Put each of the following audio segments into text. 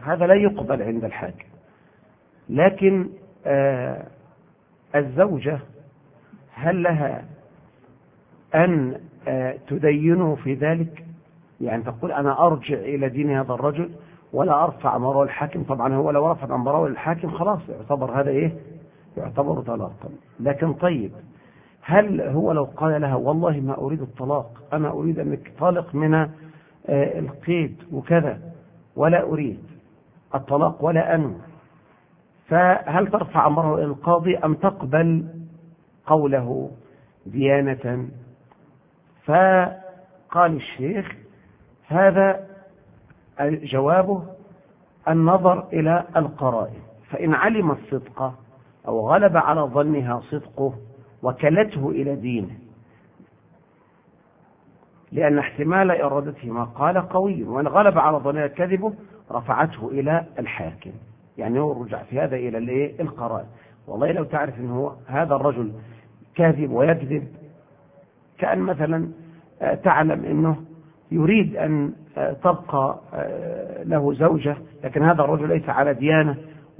هذا لا يقبل عند الحاكم. لكن الزوجة هل لها أن تدينه في ذلك؟ يعني تقول أنا أرجع إلى دين هذا الرجل ولا أرفع أمره الحاكم. طبعا هو لو رفع أمره الحاكم خلاص يعتبر هذا إيه؟ يعتبر طلاقا. لكن طيب، هل هو لو قال لها والله ما أريد الطلاق، أنا أريد أنك طالق من القيد وكذا ولا أريد الطلاق ولا أنوي، فهل ترفع أمره إلى القاضي أم تقبل قوله ديانة؟ فقال الشيخ هذا جوابه النظر إلى القرائن، فإن علم الصدق أو غلب على ظنها صدقه وكلته إلى دينه، لأن احتمال إرادته ما قال قوي، وإن غلب على ظنها كذبه رفعته إلى الحاكم. يعني هو رجع في هذا إلى القرائن. والله لو تعرف أنه هذا الرجل كاذب ويكذب، كأن مثلا تعلم أنه يريد أن تبقى له زوجة لكن هذا الرجل ليس على ديانة،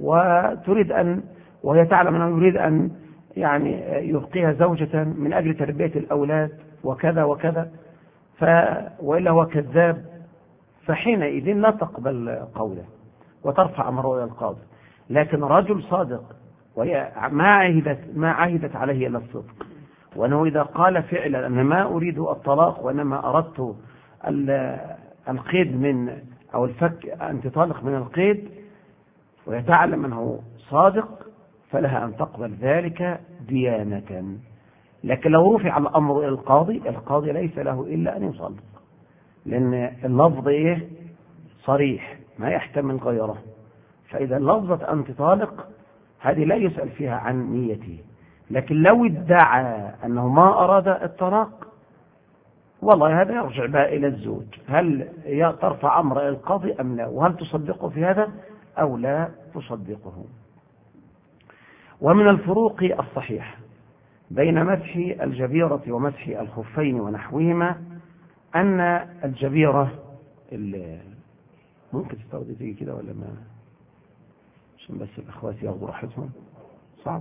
وهي تعلم أنه يريد أن يعني يبقيها زوجة من أجل تربية الأولاد وكذا وكذا، وإلا هو كذاب، فحينئذ لا تقبل قوله وترفع أمره إلى القاضي. لكن رجل صادق وهي ما عهدت عليه إلا الصدق، وأنه إذا قال فعلا أنا ما أريد الطلاق وإنما أردت القيد من أو الفك أن تطلق من القيد، ويتعلم أنه صادق، فلها أن تقبل ذلك ديانة. لكن لو رفع الأمر إلى القاضي ليس له إلا أن يصدق، لأن اللفظ صريح ما يحتمل غيره. فإذا لفظة أنت طالق هذه لا يسأل فيها عن نيته. لكن لو ادعى أنه ما أراد الطلاق، والله هذا يرجع بها إلى الزوج، هل ترفع أمر إلى القاضي أم لا، وهل تصدقه في هذا أو لا تصدقه. ومن الفروق الصحيحة بين مسح الجبيرة ومسح الخفين ونحوهما أن الجبيرة ممكن تستوردي تيجي كده ولا ما، عشان بس الأخوات ياخذوا راحتهم صعب.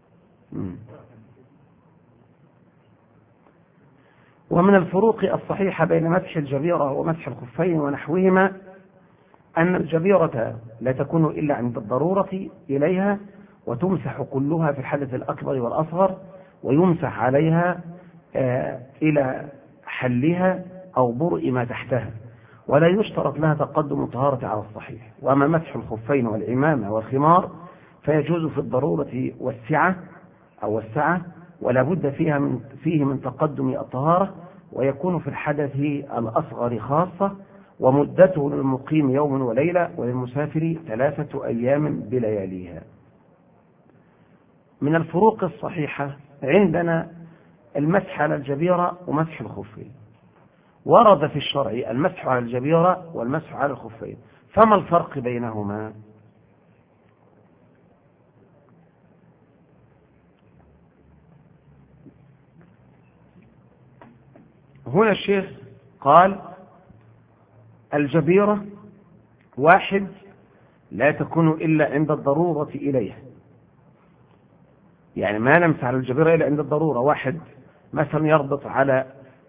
ومن الفروق الصحيحة بين مسح الجبيرة ومسح الخفين ونحوهما أن الجبيرة لا تكون إلا عند الضرورة إليها، وتمسح كلها في الحدث الأكبر والأصغر، ويمسح عليها إلى حلها أو برء ما تحتها، ولا يشترط لها تقدم الطهارة على الصحيح. وأما مسح الخفين والعمامة والخمار فيجوز في الضرورة والسعة، ولا بد فيه من تقدم الطهارة، ويكون في الحدث الأصغر خاصة، ومدته للمقيم يوم وليلة، وللمسافر 3 أيام بلياليها. من الفروق الصحيحة عندنا المسح على الجبيرة ومسح الخفين. ورد في الشرع المسح على الجبيرة والمسح على الخفين، فما الفرق بينهما؟ هنا الشيخ قال الجبيرة واحد لا تكون إلا عند الضرورة إليها، يعني ما نمسح على الجبيرة إلا عند الضرورة. واحد مثلا يربط على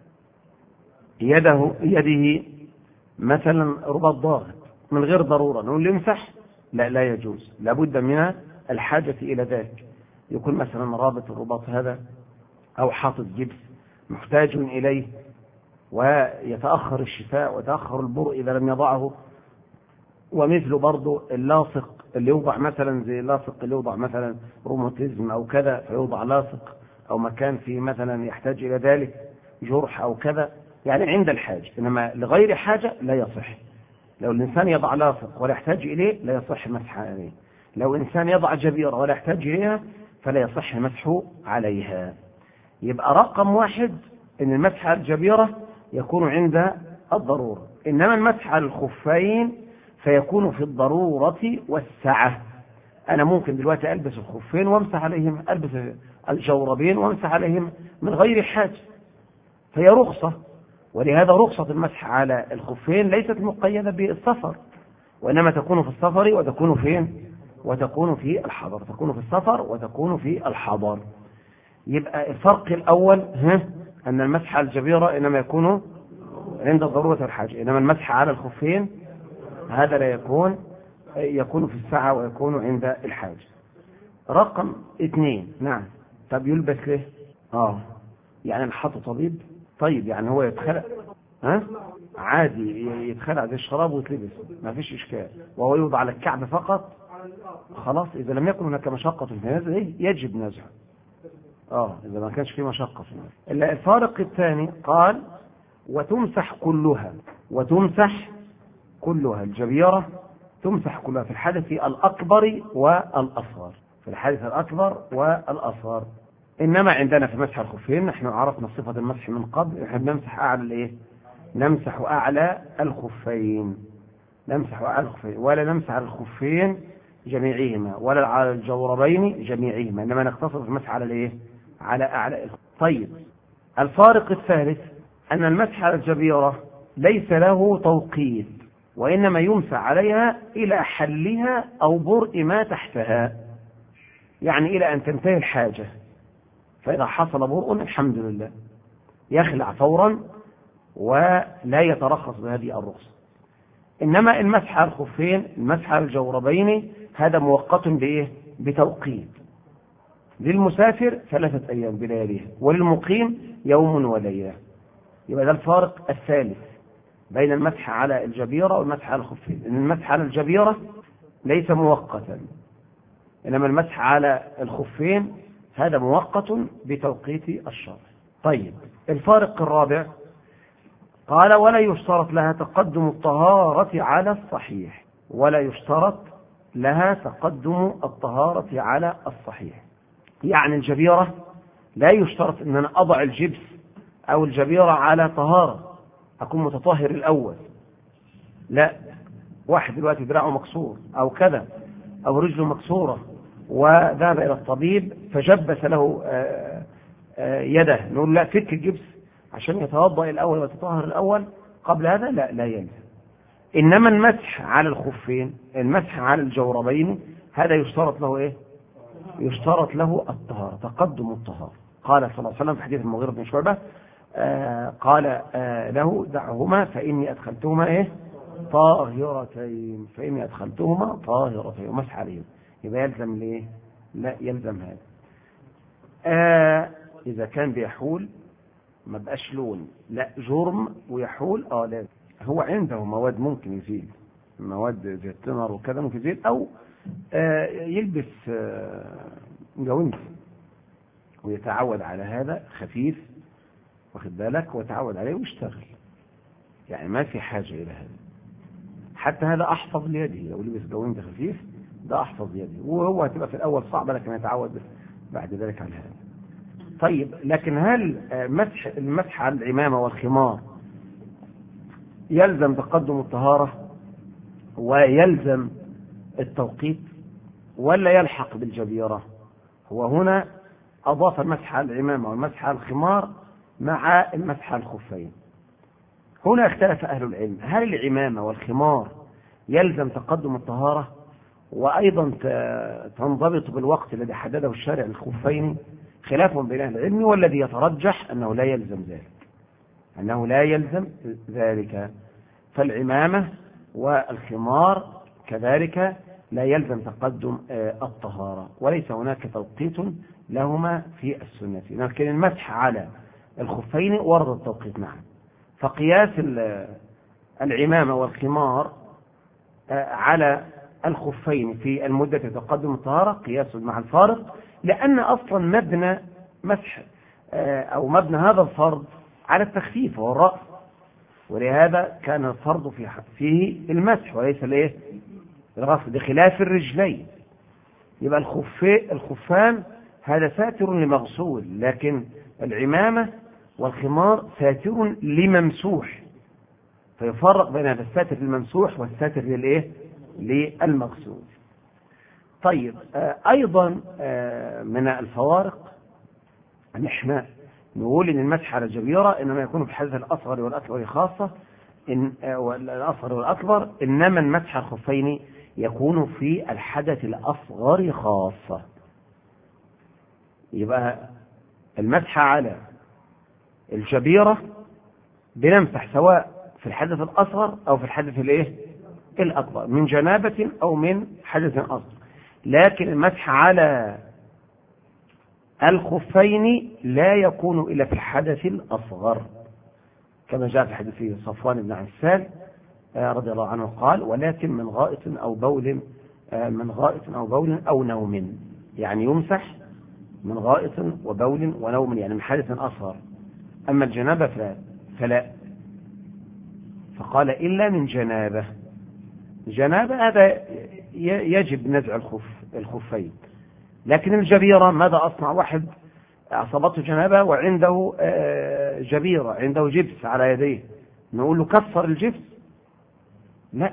يده مثلا رباط ضاغط من غير ضرورة، نقول له امسح؟ لا يجوز، لابد من الحاجة إلى ذلك. يكون مثلا رابط الرباط هذا أو حاطط جبس محتاج إليه، ويتأخر الشفاء ويتأخر البرء إذا لم يضعه. ومثل برضو اللاصق اللي يوضع مثلا زي اللاصق اللي يوضع مثلا روماتيزم أو كذا فيوضع لاصق، أو مكان فيه مثلا يحتاج إلى ذلك جرح أو كذا، يعني عند الحاجة. إنما لغير حاجة لا يصح. لو الإنسان يضع لاصق ولا يحتاج إليه لا يصح مسح عليه. لو إنسان يضع جبيرة ولا يحتاج إليها فلا يصح مسح عليها. يبقى رقم واحد إن المسح على الجبيرة يكون عند الضرورة، إنما المسح على الخفين فيكون في الضرورة والسعة. أنا ممكن دلوقتي ألبس الخفين وامسح عليهم، ألبس الجوربين وامسح عليهم من غير حاجة، فهي رخصة. ولهذا رخصة المسح على الخفين ليست مقيدة بالسفر، وإنما تكون في السفر وتكون فين؟ وتكون في الحضر. تكون في السفر وتكون في الحضر. يبقى الفرق الأول أن المسح على الجبيرة إنما يكون عند ضرورة الحاجة، إنما المسح على الخفين هذا لا يكون في الساعة ويكون عند الحاجة. رقم 2. نعم. طب يلبس ليه؟ يعني نحطه طبيب؟ طيب يعني هو يتخلق عادي، يتخلع زي الشراب ويتلبس، ما فيش إشكال، وهو يوضع على الكعب فقط خلاص. إذا لم يكن هناك مشقة في النزع يجب نزعه. إذا ما كانش فيه مشقة في النزع. الفارق الثاني قال وتمسح كلها. وتمسح كلها الجبيرة تمسح كلها في الحدث الأكبر والأصغر. في الحدث الأكبر والأصغر. إنما عندنا في مسح الخفين نحن عرفنا صفة المسح من قبل، نحن نمسح أعلى نمسح أعلى الخفين. نمسح أعلى الخفين، ولا نمسح على الخفين جميعهما ولا على الجوربين جميعهما، إنما نقتصر في المسح على على أعلى الخفين. طيب الفارق الثالث أن المسح على الجبيرة ليس له توقيت، وإنما يمسح عليها إلى حلها أو برء ما تحتها، يعني إلى أن تنتهي الحاجة. فإذا حصل برء الحمد لله يخلع فورا ولا يترخص بهذه الرخصة. إنما المسح على الخفين، المسح على الجوربين، هذا مؤقت بتوقيت. للمسافر 3 أيام بلياليها، وللمقيم يوم وليلة. يبقى ده الفارق الثالث بين المسح على الجبيرة والمسح على الخفين. إن المسح على الجبيرة ليس مؤقتا، إنما المسح على الخفين هذا مؤقت بتوقيت الشرع. طيب الفارق الرابع قال ولا يشترط لها تقدم الطهارة على الصحيح. ولا يشترط لها تقدم الطهارة على الصحيح. يعني الجبيرة لا يشترط أن أنا أضع الجبس أو الجبيرة على طهارة أكون متطهر الأول. لا، واحد دلوقتي دراعه مكسور أو كذا أو رجله مكسورة وذهب إلى الطبيب فجبس له يده، نقول لا فك الجبس عشان يتوضأ الأول ويتطهر الأول قبل هذا؟ لا يلزم. إنما المسح على الخفين، المسح على الجوربين، هذا يشترط له يشترط له الطهارة، تقدم الطهارة. قال صلى الله عليه وسلم في حديث المغيرة بن شعبة قال له دعهما فإني أدخلتهما طاهرتين، فإني أدخلتهما طاهرتين، ومسح عليهم. يبقى يلزم ليه؟ لا يلزم هذا. إذا كان بيحول ما بقاش لون، لا جرم ويحول لازم. هو عنده مواد ممكن يزيل، مواد زي التمر وكذا ممكن يزيل، أو يلبس جوانب ويتعود على هذا خفيف، واخد بالك، ويتعود عليه ويشتغل. يعني ما في حاجة إلى هذا. حتى هذا أحفظ ليده، لو لبس جوانب خفيف ده أحفظ ليده، وهو هتبقى في الأول صعبة لكن يتعود بعد ذلك على هذا. طيب لكن هل المسح على العمامة والخمار يلزم تقدم الطهارة ويلزم التوقيت ولا يلحق بالجبيرة؟ هو هنا أضاف المسح على العمامة والمسح على الخمار مع المسح على الخفين. هنا اختلف أهل العلم، هل العمامة والخمار يلزم تقدم الطهارة وأيضا تنضبط بالوقت الذي حدده الشارع للخفين؟ خلاف بين أهل العلم، والذي يترجح أنه لا يلزم ذلك، أنه لا يلزم ذلك. فالعمامة والخمار كذلك لا يلزم تقدم الطهارة، وليس هناك توقيت لهما في السنة. لكن المسح على الخفين ورد التوقيت معا. فقياس العمامة والخمار على الخفين في المدة تقدم الطهارة قياس مع الفارق، لأن أصلا مبنى مسح أو مبنى هذا الفرض على التخفيف والرأس، ولهذا كان الفرض فيه المسح وليس الغسل، بخلاف الرجلين. يبقى الخفان هذا ساتر لمغسول، لكن العمامة والخمار ساتر لممسوح، فيفرق بين هذا الساتر للممسوح والساتر للمغسول. طيب أيضا من الفوارق أن احنا نقول إن المسح على الجبيرة إنما يكون في الحدث الأصغر والأكبر خاصة، الأصغر والأكبر، إنما المسح الخفين يكون في الحدث الأصغر خاصة. يبقى المسح على الجبيرة بنمسح سواء في الحدث الأصغر أو في الحدث الأكبر، من جنابة أو من حدث أصغر. لكن المسح على الخفين لا يكون إلا في الحدث الأصغر، كما جاء في حديث صفوان بن عسال رضي الله عنه قال: ولكن من غائط أو بول أو نوم. يعني يمسح من غائط وبول ونوم، يعني من حدث أصغر. أما الجنابة فلا. فقال: إلا من جنابة هذا يجب نزع الخفين. لكن الجبيرة ماذا أصنع؟ واحد أصابته جنابة وعنده جبيرة، عنده جبس على يديه، نقول له كسر الجبس؟ لا.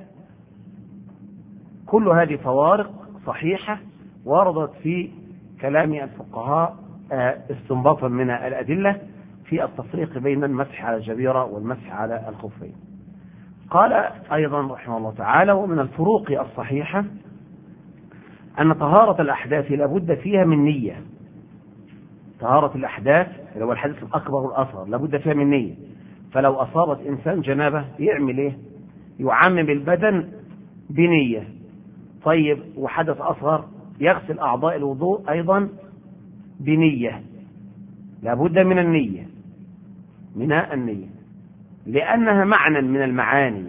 كل هذه فوارق صحيحة وردت في كلام الفقهاء استنباطا من الأدلة في التفريق بين المسح على الجبيرة والمسح على الخفين. قال أيضا رحمه الله تعالى: ومن الفروق الصحيحة أن طهارة الأحداث لابد فيها من نية. طهارة الأحداث اللي هو الحدث الأكبر والأصغر لابد فيها من نية. فلو أصابت إنسان جنابة يعمل إيه؟ يعمم البدن بنية. طيب، وحدث أصغر يغسل أعضاء الوضوء أيضا بنية. لابد من النية، لأنها معنى من المعاني.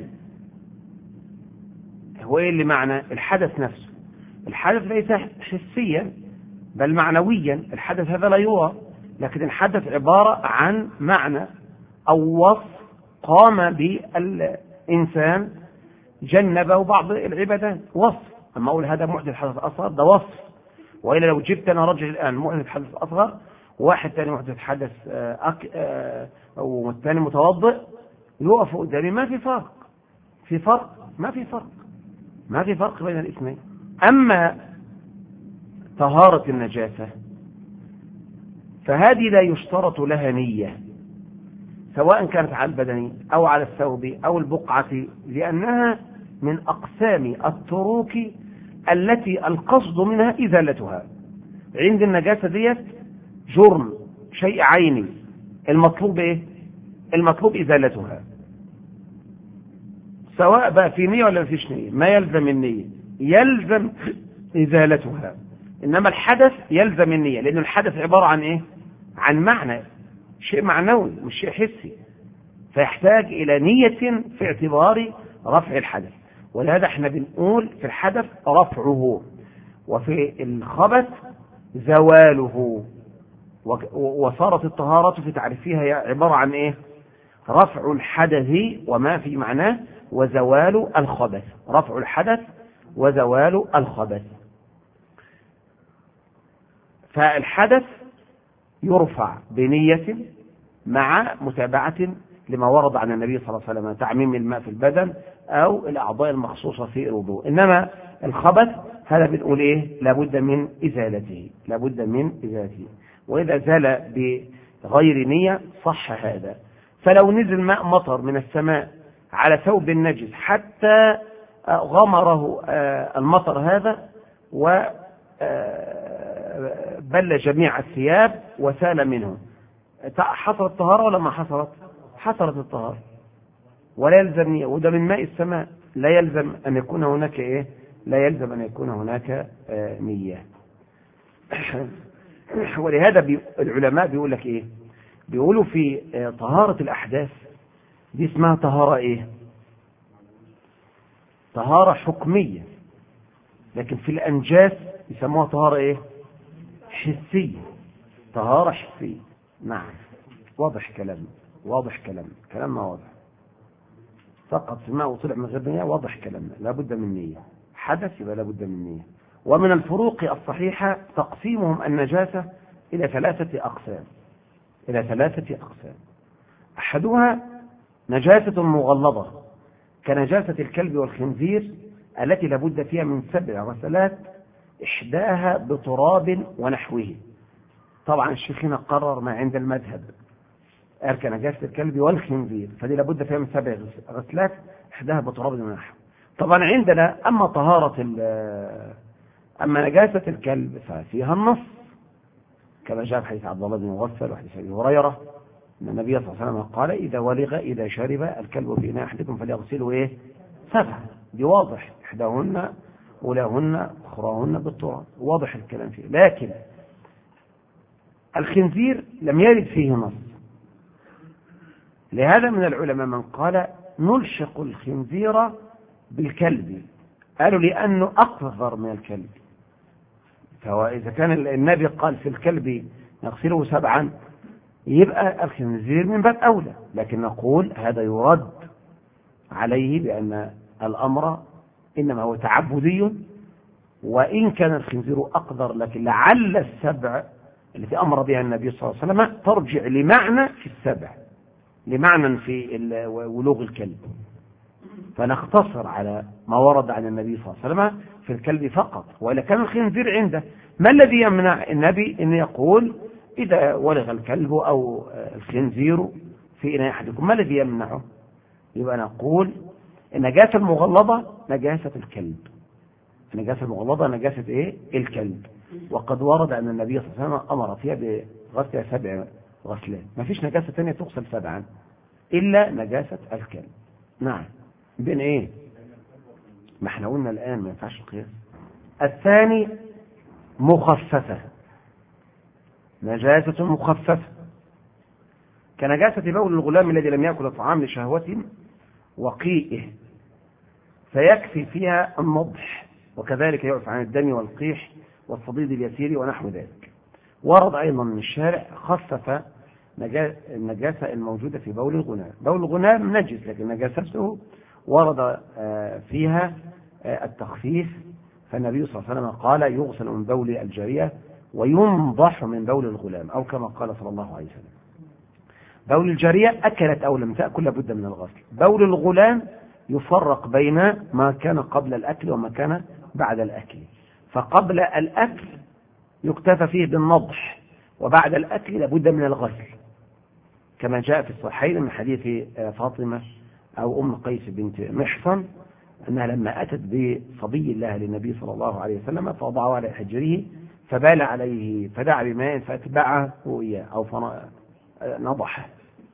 هو إيه اللي معنى؟ الحدث نفسه. الحدث ليس حسيا بل معنويا. الحدث هذا لا يرى، لكن الحدث عبارة عن معنى أو وصف قام بالإنسان جنبه بعض العبادات، وصف. أما أقول هذا محدث حدث أصغر ده وصف. وإلا لو جبت أنا رجل الآن محدث حدث أصغر وواحد ثاني محدث حدث أو الثاني متوضئ، يقف قدامي، ما في فرق. ما في فرق بين الاثنين. أما طهارة النجاسة فهذه لا يشترط لها نية، سواء كانت على البدن أو على الثوب أو البقعة، لأنها من أقسام التروك التي القصد منها إزالتها. عند النجاسة ديت جرم، شيء عيني، المطلوب إيه؟ المطلوب إزالتها، سواء بقى في نية ولا فيش نية. ما يلزم النية، يلزم إزالتها. إنما الحدث يلزم النية، لأن الحدث عبارة عن إيه؟ عن معنى، شيء معنوي مش شيء حسي، فيحتاج إلى نية في اعتبار رفع الحدث. ولهذا احنا بنقول في الحدث رفعه، وفي الخبث زواله. وصارت الطهارة في تعريفها عبارة عن إيه؟ رفع الحدث وما في معناه وزوال الخبث. رفع الحدث وزوال الخبث. فالحدث يرفع بنية مع متابعة لما ورد عن النبي صلى الله عليه وسلم، تعميم الماء في البدن أو الأعضاء المخصوصة في الوضوء. إنما الخبث هذا بنقول إيه؟ لابد من إزالته. وإذا زال بغير نية صح هذا. فلو نزل ماء مطر من السماء على ثوب النجس حتى غمره المطر هذا وبل جميع الثياب وسال منه، حصلت الطهارة ولا ما حصلت؟ حصلت الطهارة، ولا يلزم نية. وده من ماء السماء، لا يلزم أن يكون هناك إيه؟ لا يلزم أن يكون هناك نية. ولهذا العلماء بيقول لك إيه؟ بيقولوا في طهارة الأحداث دي اسمها طهارة إيه؟ طهارة حكمية. لكن في الأنجاس يسموها طهارة إيه؟ حسية. طهارة حسية. نعم، واضح كلامنا واضح. فقط الماء وطلع من غير نية، واضح كلامنا، لابد من نية. حدث يبقى لابد من نية. ومن الفروق الصحيحة تقسيمهم النجاسة إلى ثلاثة أقسام. أحدها نجاسة مغلظة كنجاسة الكلب والخنزير التي لابد فيها من 7 غسلات، إحداها بتراب ونحوه. طبعا الشيخ هنا قرر ما عند المذهب، أركى نجاسة الكلب والخنزير، فدي لابد فيها من 7 غسلات، إحداها بتراب ونحو. طبعا عندنا أما نجاسة الكلب ففيها النص، كما جاء في حديث عبد الله بن مغفل وحديث أبي هريرة أن النبي صلى الله عليه وسلم قال إذا شرب الكلب في إناء أحدكم فليغسله 7. دي واضح، إحداهن أولاهن أخراهن بالتراب، واضح الكلام فيه. لكن الخنزير لم يرد فيه نص، لهذا من العلماء من قال نلشق الخنزير بالكلب، قالوا لأنه أقذر من الكلب، فإذا كان النبي قال في الكلب نغسله 7 يبقى الخنزير من باب أولى. لكن نقول هذا يرد عليه بأن الأمر إنما هو تعبدي، وإن كان الخنزير أقدر لكن لعل 7 التي أمر بها النبي صلى الله عليه وسلم ترجع لمعنى في 7، لمعنى في ولوغ الكلب، فنختصر على ما ورد عن النبي صلى الله عليه وسلم في الكلب فقط. وإذا كان الخنزير عنده، ما الذي يمنع النبي أن يقول إذا ولغ الكلب أو الخنزير في إناء أحدكم؟ ما الذي يمنعه؟ يبقى نقول النجاسة المغلظة نجاسة الكلب، النجاسة المغلظة نجاسة الكلب، وقد ورد أن النبي صلى الله عليه وسلم أمر فيها بغسلها 7 غسلات، ما فيش نجاسة ثانية تغسل 7 إلا نجاسة الكلب. نعم. بين ما احنا قلنا الآن ما ينفعش القياس. الثاني مخففة، نجاسة مخففة كنجاسة بول الغلام الذي لم يأكل الطعام لشهوة وقيئه، فيكفي فيها النضح، وكذلك يعفى عن الدم والقيح والصديد اليسير ونحو ذلك. ورد أيضا من الشارع خفف النجاسة الموجودة في بول الغلام. بول الغلام نجس لكن نجاسته ورد فيها التخفيف، فالنبي صلى الله عليه وسلم قال يغسل من بول الجارية وينضح من بول الغلام، أو كما قال صلى الله عليه وسلم. بول الجارية أكلت أو لم تأكل لابد من الغسل. بول الغلام يفرق بين ما كان قبل الأكل وما كان بعد الأكل، فقبل الأكل يكتفى فيه بالنضح، وبعد الأكل لابد من الغسل، كما جاء في الصحيحين من حديث فاطمة أو أم قيس بنت محصن أنها لما أتت بصبي الله للنبي صلى الله عليه وسلم فوضعه على حجره فبال عليه فدعا بماء فأتبعه إياه أو نضحه،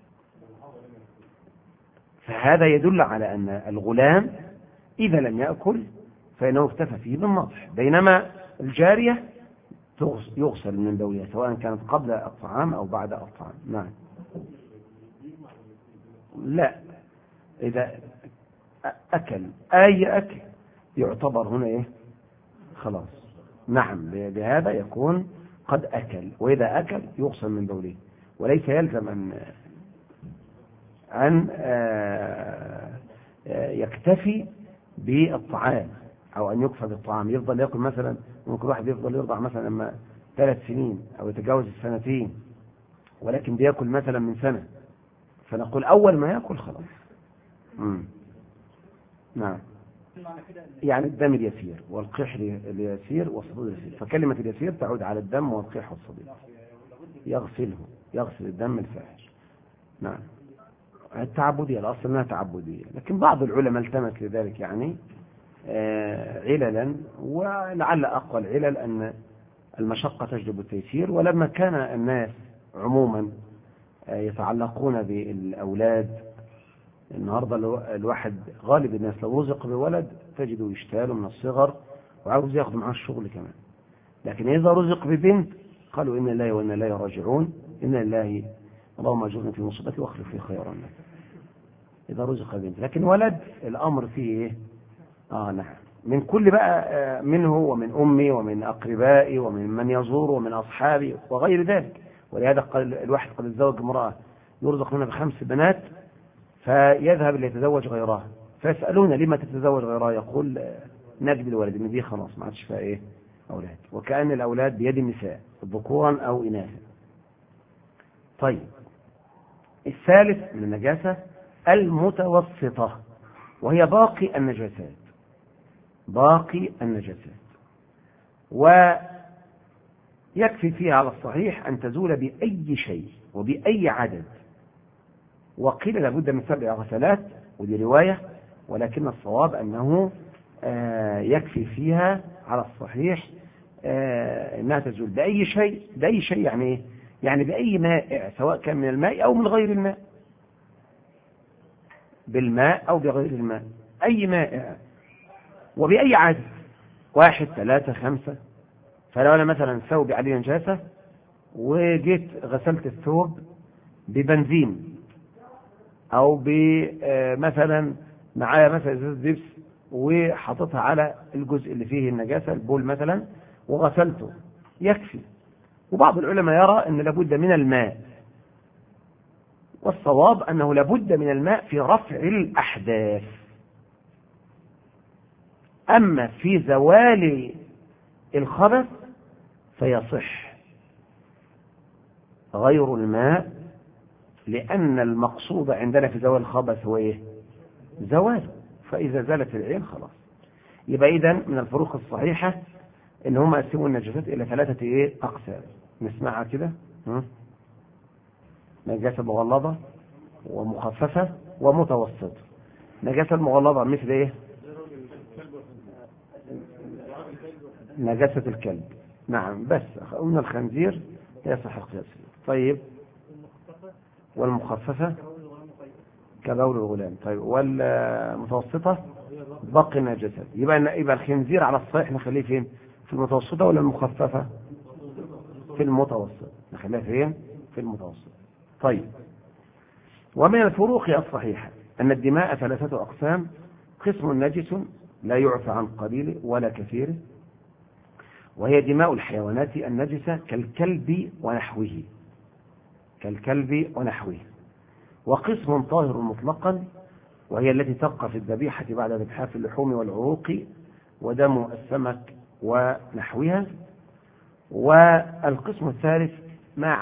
فهذا يدل على أن الغلام إذا لم يأكل فإنه اكتفى فيه بالنضح، بينما الجارية يغسل من بولها سواء كانت قبل الطعام أو بعد الطعام. نعم. لا، إذا أكل أي أكل يعتبر هنا خلاص. نعم، بهذا يكون قد أكل، وإذا أكل يغسل من بوله، وليس يلزم أن يكتفي بالطعام أو أن يكفى بالطعام، يفضل يأكل مثلا. ممكن واحد يفضل يرضع مثلا لما 3 سنين أو يتجاوز 2 ولكن بيأكل مثلا من 1 سنة، فنقول أول ما يأكل خلاص. نعم، يعني الدم اليسير والقيح اليسير والصديد اليسير، فكلمة اليسير تعود على الدم والقيح والصديد، يغسل الدم الفاحش. نعم. التعبدية الأصل أنها تعبدية، لكن بعض العلماء التمس لذلك عللا، ولعل أقوى العلل أن المشقة تجلب التيسير، ولما كان الناس عموما يتعلقون بالأولاد، النهاردة الواحد غالب الناس لو رزق بولد تجده يشتاله من الصغر وعاوز ياخذ معاه الشغل كمان، لكن إذا رزق ببنت قالوا إن الله وإن الله راجعون، إن الله اللهم اجرني في مصيبتي واخلف لي خيرا منها. إذا رزق بنت، لكن ولد الأمر فيه نعم، من كل بقى، منه ومن أمي ومن أقربائي ومن من يزور ومن أصحابي وغير ذلك. ولهذا قال الواحد قد يتزوج امرأة يرزق منها ب5 بنات فيذهب ليتزوج غيرها، فيسألون لما تتزوج غيرها؟ يقول نجد الولد من دي خلاص ما عادش فيها أولاد، وكأن الأولاد بيد النساء ذكورا أو إناثا. طيب، الثالث من النجاسة المتوسطة، وهي باقي النجاسات، ويكفي فيها على الصحيح أن تزول بأي شيء وبأي عدد، وقيل لابد من 7 غسلات، ودي رواية، ولكن الصواب أنه يكفي فيها على الصحيح أنها تزول بأي شيء يعني إيه؟ يعني بأي ماء، سواء كان من الماء أو من غير الماء، بالماء أو بغير الماء، أي ماء وبأي عدد، 1 3 5. فلو أنا مثلا ثوبي عليه نجاسة وجيت غسلت الثوب ببنزين، أو مثلا معايا مثلا ازازة دبس وحطيتها على الجزء اللي فيه النجاسة، البول مثلا، وغسلته، يكفي. وبعض العلماء يرى أن لابد من الماء، والصواب أنه لابد من الماء في رفع الأحداث. أما في زوال الخبث فيصح غير الماء، لأن المقصود عندنا في زوال الخبث هو إيه؟ زواله. فإذا زالت العين خلاص. يبقى إذن من الفروق الصحيحة إن هم قسموا النجاسات إلى 3 أقسام. نسمعها كده: نجاسة مغلظة ومخففة ومتوسطة. نجاسة المغلظة مثل إيه؟ نجاسة الكلب، نعم، بس قلنا الخنزير يصح القياس. طيب، والمخففة كبول الغلام. طيب، والمتوسطة باقي النجاسات. يبقى الخنزير على الصحيح نخليه فين؟ في المتوسطة ولا المخففة؟ في المتوسط، نخليها فين؟ في المتوسط. طيب، ومن الفروق الصحيحة أن الدماء 3 أقسام: قسم نجس لا يعفى عن قليله ولا كثيره، وهي دماء الحيوانات النجسة كالكلب ونحوه. وقسم طاهر مطلقا، وهي التي تبقى في الذبيحة بعد ذبحها في اللحوم والعروق ودم السمك ونحوها. والقسم الثالث ما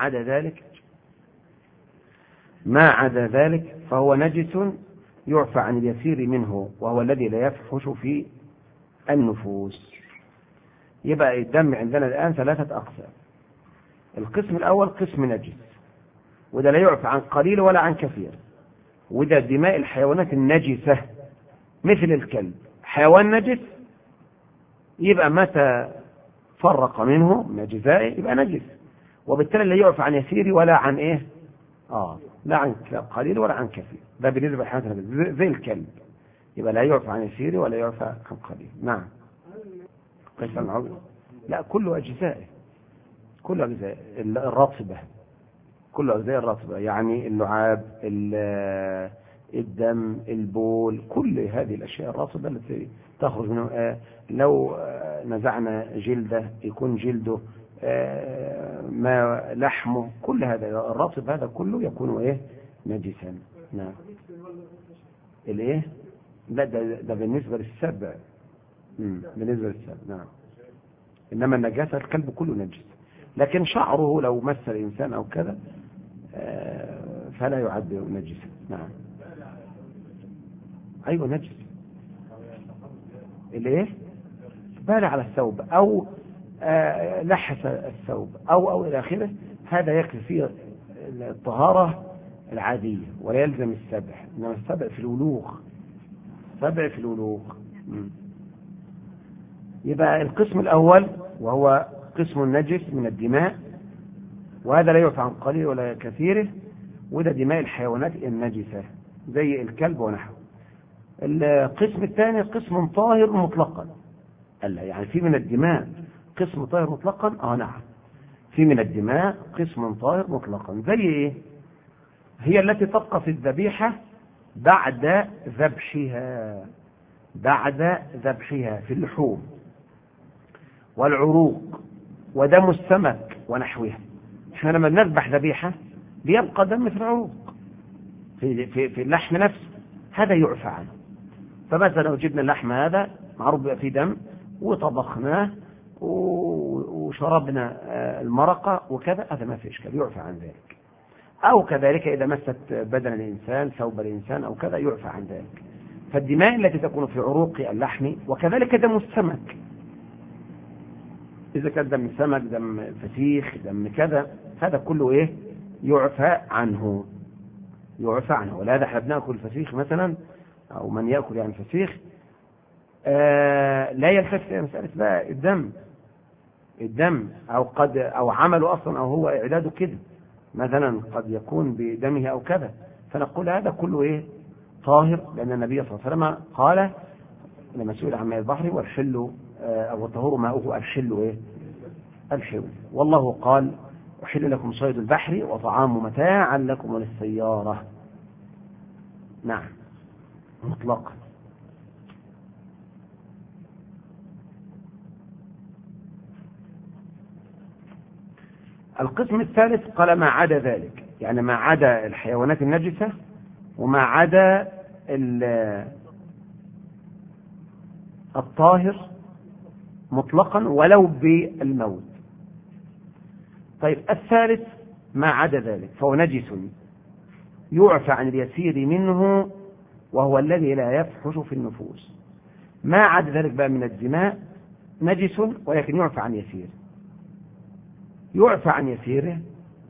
عدا ذلك فهو نجس يعفى عن اليسير منه، وهو الذي لا يفحش في النفوس. يبقى الدم عندنا الآن 3 أقسام. القسم الأول قسم نجس، وده لا يعفى عن قليل ولا عن كثير، وده دماء الحيوانات النجسة مثل الكلب، حيوان نجس، يبقى متى فرق منه من أجزائه يبقى نجس، وبالتالي لا يعفى عن يسير ولا عن إيه؟ لا عن قليل ولا عن كثير. ده بالنسبة للحيوانات النجسة زي الكلب، يبقى لا يعفى عن يسير ولا يعفى عن قليل. نعم. قيس العظم لا، كل أجزائه، كل أجزاء الرطبة، كل أجزاء الرطبة، يعني اللعاب، الدم، البول، كل هذه الأشياء الرطبة التي تخرج منه. لو نزعنا جلده يكون جلده ما لحمه، كل هذا الرطب هذا كله يكون إيه؟ نجسا. نعم. الإيه؟ لا، ده بالنسبة للسبع. بالنسبة للسبع، نعم. إنما النجاسة الكلب كله نجس، لكن شعره لو مس الإنسان أو كذا فلا يعد نجسا. نعم. أيوة نجس. الإيه؟ بال على الثوب أو لحس الثوب أو إلى آخره، هذا يكفي فيه الطهارة العادية ولا يلزم السبع، إنما السبع في الولوغ، سبع في الولوغ. يبقى القسم الأول وهو قسم النجس من الدماء، وهذا لا يعفى عن قليل ولا كثيره، وده دماء الحيوانات النجسة زي الكلب ونحوه. القسم الثاني قسم طاهر مطلقا. يعني في من الدماء قسم طاهر مطلقا. نعم، في من الدماء قسم طاهر مطلقا. زي ايه؟ هي التي تبقى في الذبيحة بعد ذبحها في اللحوم والعروق ودم السمك ونحوها. احنا لما بنذبح ذبيحة بيبقى دم في العروق، في اللحم نفسه، هذا يعفى عنه. فمثلا لو جبنا اللحم هذا معروف بقى فيه دم وطبخناه وشربنا المرقة وكذا، هذا ما فيه إشكال، يعفى عن ذلك. أو كذلك إذا مست بدن الإنسان، ثوب الإنسان أو كذا، يعفى عن ذلك. فالدماء التي تكون في عروق اللحم، وكذلك دم السمك، إذا كان دم سمك، دم فسيخ، دم كذا، هذا كله إيه؟ يعفى عنه. يعفى عنه. ولهذا احنا بناكل الفسيخ مثلا، أو من يأكل يعني الفسيخ لا يلتفت إلى مسألة بقى الدم أو عمله أصلا، أو هو إعداده كده مثلا قد يكون بدمه أو كذا، فنقول هذا كله إيه طاهر، لأن النبي صلى الله عليه وسلم قال لما سئل عن ماء البحر والحل أو الطهور ماؤه الحل إيه الحل، والله قال أحل لكم صيد البحر وطعام متاعا لكم وللسيارة. نعم مطلقا. القسم الثالث قال ما عدا ذلك، يعني ما عدا الحيوانات النجسة وما عدا الطاهر مطلقا ولو بالموت. طيب الثالث ما عدا ذلك فهو نجس يعفى عن اليسير منه وهو الذي لا يفحش في النفوس. ما عدا ذلك بقى من الدماء نجس ولكن يعفى عن يسير. يعفى عن يسيره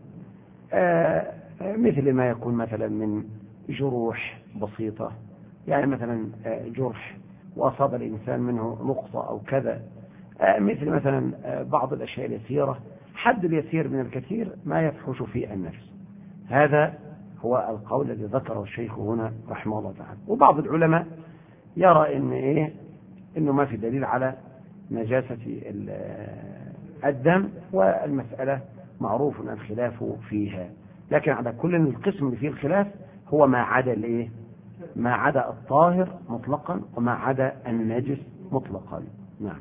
مثل ما يكون مثلا من جروح بسيطة، يعني مثلا جرح وأصاب الإنسان منه نقطة أو كذا، مثل مثلا بعض الأشياء اليسيرة. حد اليسير من الكثير ما يفحش في النفس. هذا هو القول الذي ذكره الشيخ هنا رحمه الله تعالى. وبعض العلماء يرى إنه ما في دليل على نجاسة الدم، والمسألة معروف الخلاف فيها، لكن على كل القسم اللي فيه الخلاف هو ما عدا ما عدا الطاهر مطلقا وما عدا النجس مطلقا. نعم.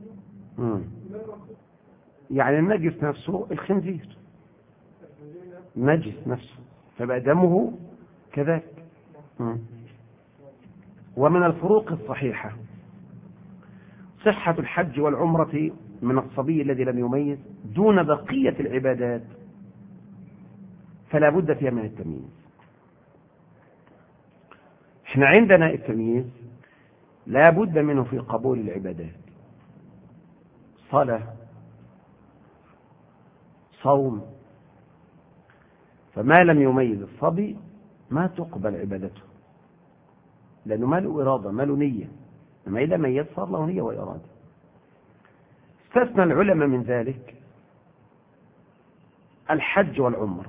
يعني النجس نفسه الخنزير نجس نفسه فبقى دمه كذلك. ومن الفروق الصحيحة صحة الحج والعمرة من الصبي الذي لم يميز دون بقية العبادات، فلا بد فيها من التمييز. احنا عندنا التمييز لا بد منه في قبول العبادات، صلاة صوم، فما لم يميز الصبي ما تقبل عبادته، لأنه ما له إرادة ما له نية، أما إذا ميز صار له نية وإرادة. استثنى العلماء من ذلك الحج والعمر،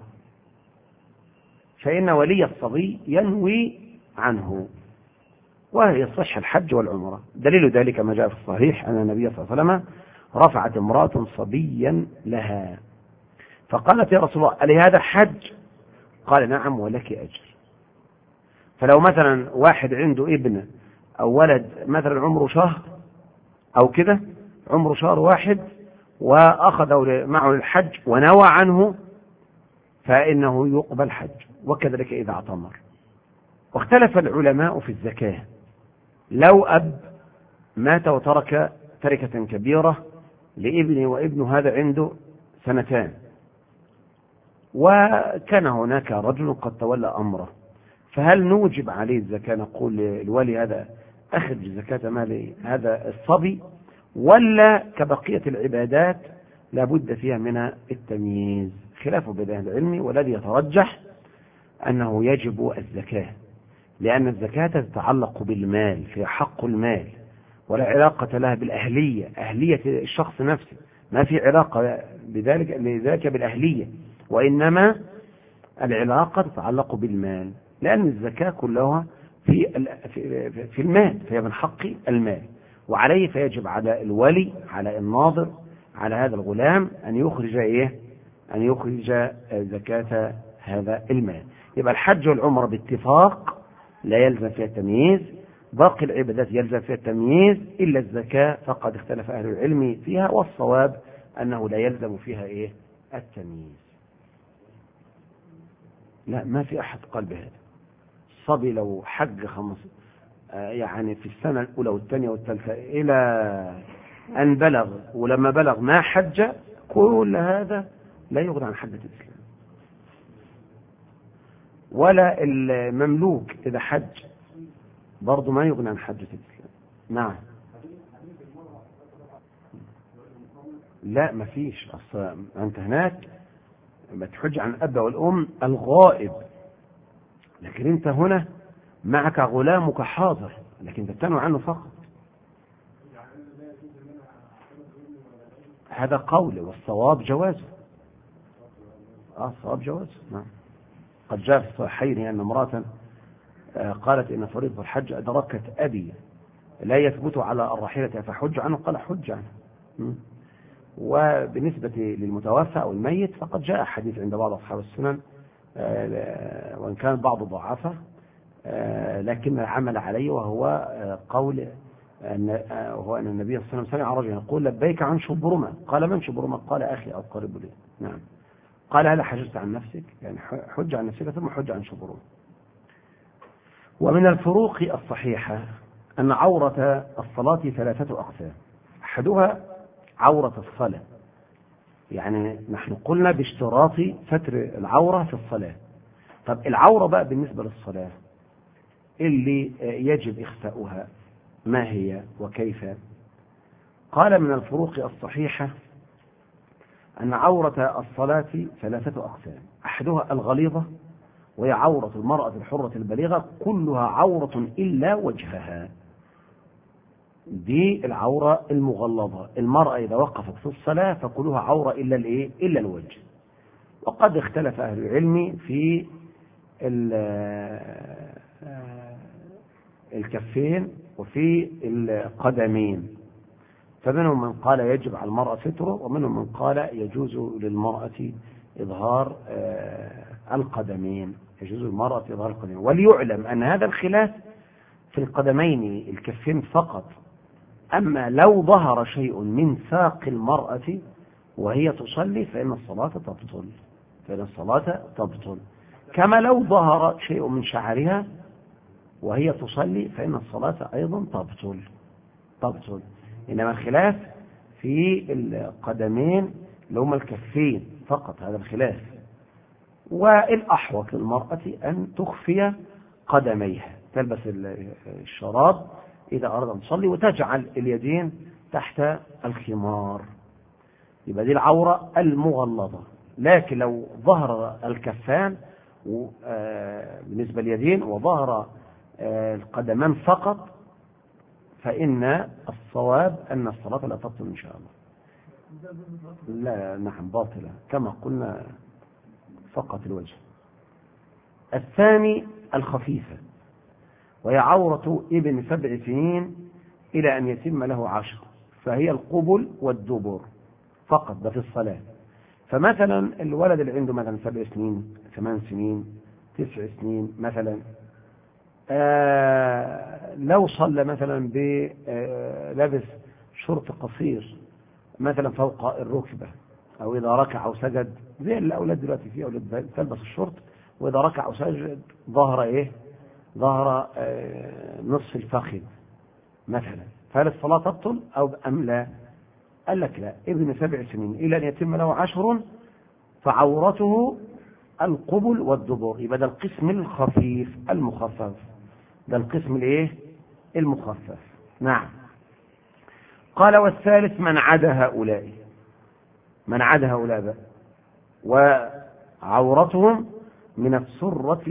فإن ولي الصبي ينوي عنه وهي صح الحج والعمرة. دليل ذلك ما جاء في الصحيح أن النبي صلى الله عليه وسلم رفعت امرأة صبيا لها فقالت يا رسول الله ألي هذا حج؟ قال نعم ولك أجر. فلو مثلا واحد عنده ابن أو ولد مثلا عمره شهر أو كده، عمره شهر واحد، وأخذه معه الحج ونوى عنه فإنه يقبل حج، وكذلك إذا اعتمر. واختلف العلماء في الزكاة. لو أب مات وترك تركة كبيرة لابنه وابنه هذا عنده 2 سنين، وكان هناك رجل قد تولى أمره، فهل نوجب عليه الزكاة؟ نقول للولي هذا أخذ زكاة مال هذا الصبي، ولا كبقية العبادات لابد فيها من التمييز؟ خلاف بين أهل العلم، والذي يترجح أنه يجب الزكاة، لأن الزكاة تتعلق بالمال، في حق المال، ولا علاقة لها بالأهلية، أهلية الشخص نفسه ما في علاقة لذلك بالأهلية، وإنما العلاقة تتعلق بالمال، لأن الزكاة كلها في المال، فهي من حق المال، وعليه فيجب على الولي على الناظر على هذا الغلام أن يخرج زكاة هذا المال. يبقى الحج والعمرة باتفاق لا يلزم فيها التمييز، باقي العبادات يلزم فيها التمييز إلا الزكاة فقد اختلف أهل العلم فيها، والصواب أنه لا يلزم فيها التمييز. لا، ما في أحد قال بهذا. الصبي لو حج يعني في السنة الأولى والثانية والثالثة إلى أن بلغ، ولما بلغ ما حج، كل هذا لا يغني عن حجة الإسلام. ولا المملوك إذا حج برضو ما يغني عن حجة الإسلام. نعم. لا ما فيش، أصلا أنت هناك بتحج عن الأب والأم الغائب، لكن أنت هنا معك غلامك حاضر، لكن تبتنوا عنه فقط. هذا قول، والصواب جوازه. الصواب جوازه. نعم. قد جاء في الصحيحين أن امرأة قالت إن فريضة الحج أدركت أبي لا يثبت على الرحيلة فحج عنه، قال حج عنه. وبالنسبة للمتوفى أو الميت فقد جاء حديث عند بعض أصحاب السنن وإن كان بعض ضعفه، لكن العمل عليه وهو قول وهو أن النبي صلى الله عليه وسلم سمع رجلا يقول لبيك عن شبرمة، قال من شبرمة؟ قال أخي أو قريب لي. نعم. قال هل حجزت عن نفسك؟ يعني حج عن نفسك ثم حج عن شبرمة. ومن الفروق الصحيحة أن عورة الصلاة 3 أقسام. أحدها عورة الصلاة، يعني نحن قلنا باشتراط ستر العورة في الصلاة. طب العورة بقى بالنسبة للصلاة اللي يجب إخفاؤها ما هي وكيف؟ قال من الفروق الصحيحة أن عورة الصلاة 3 أقسام. أحدها الغليظة، وهي عورة المرأة الحرة البليغة، كلها عورة إلا وجهها. دي العورة المغلظة. المرأة إذا وقفت في الصلاة فكلها عورة إلا الوجه. وقد اختلف أهل العلم في الكفين وفي القدمين، فمنهم من قال يجب على المرأة ستره، ومنهم من قال يجوز للمرأة إظهار القدمين. يجوز للمرأة إظهار القدمين. وليعلم أن هذا الخلاف في القدمين الكفين فقط. أما لو ظهر شيء من ساق المرأة وهي تصلي فإن الصلاة تبطل. كما لو ظهر شيء من شعرها وهي تصلي فإن الصلاة أيضا تبطل. إنما الخلاف في القدمين اللي هما الكفين فقط، هذا الخلاف. والأحوط للمرأة أن تخفي قدميها، تلبس الشراب إذا أراد أن تصلي وتجعل اليدين تحت الخمار، يبقى دي العورة المغلظة. لكن لو ظهر الكفان بالنسبة لليدين وظهر القدمان فقط فإن الصواب أن الصلاة لا تبطل إن شاء الله. لا، نعم، باطلة كما قلنا، فقط الوجه. الثاني الخفيفة، وهي عورة ابن 7 سنين إلى أن يتم له 10، فهي القبل والدبر فقط، ده في الصلاة. فمثلا الولد اللي عنده مثلا 7 سنين 8 سنين 9 سنين مثلا، لو صلى مثلا بلبس شرط قصير مثلا فوق الركبة، أو إذا ركع أو سجد زي الأولاد دلوقتي، في أولاد تلبس الشرط وإذا ركع أو سجد ظهر نصف الفخذ مثلا، فهل الصلاة تبطل أو أم لا؟ قال لك لا، ابن 7 سنين إلى أن يتم له 10 فعورته القبل والدبر. يبقى ده القسم الخفيف المخفف، ده القسم المخفف. نعم. قال والثالث من عدا هؤلاء بقى، وعورتهم من السرة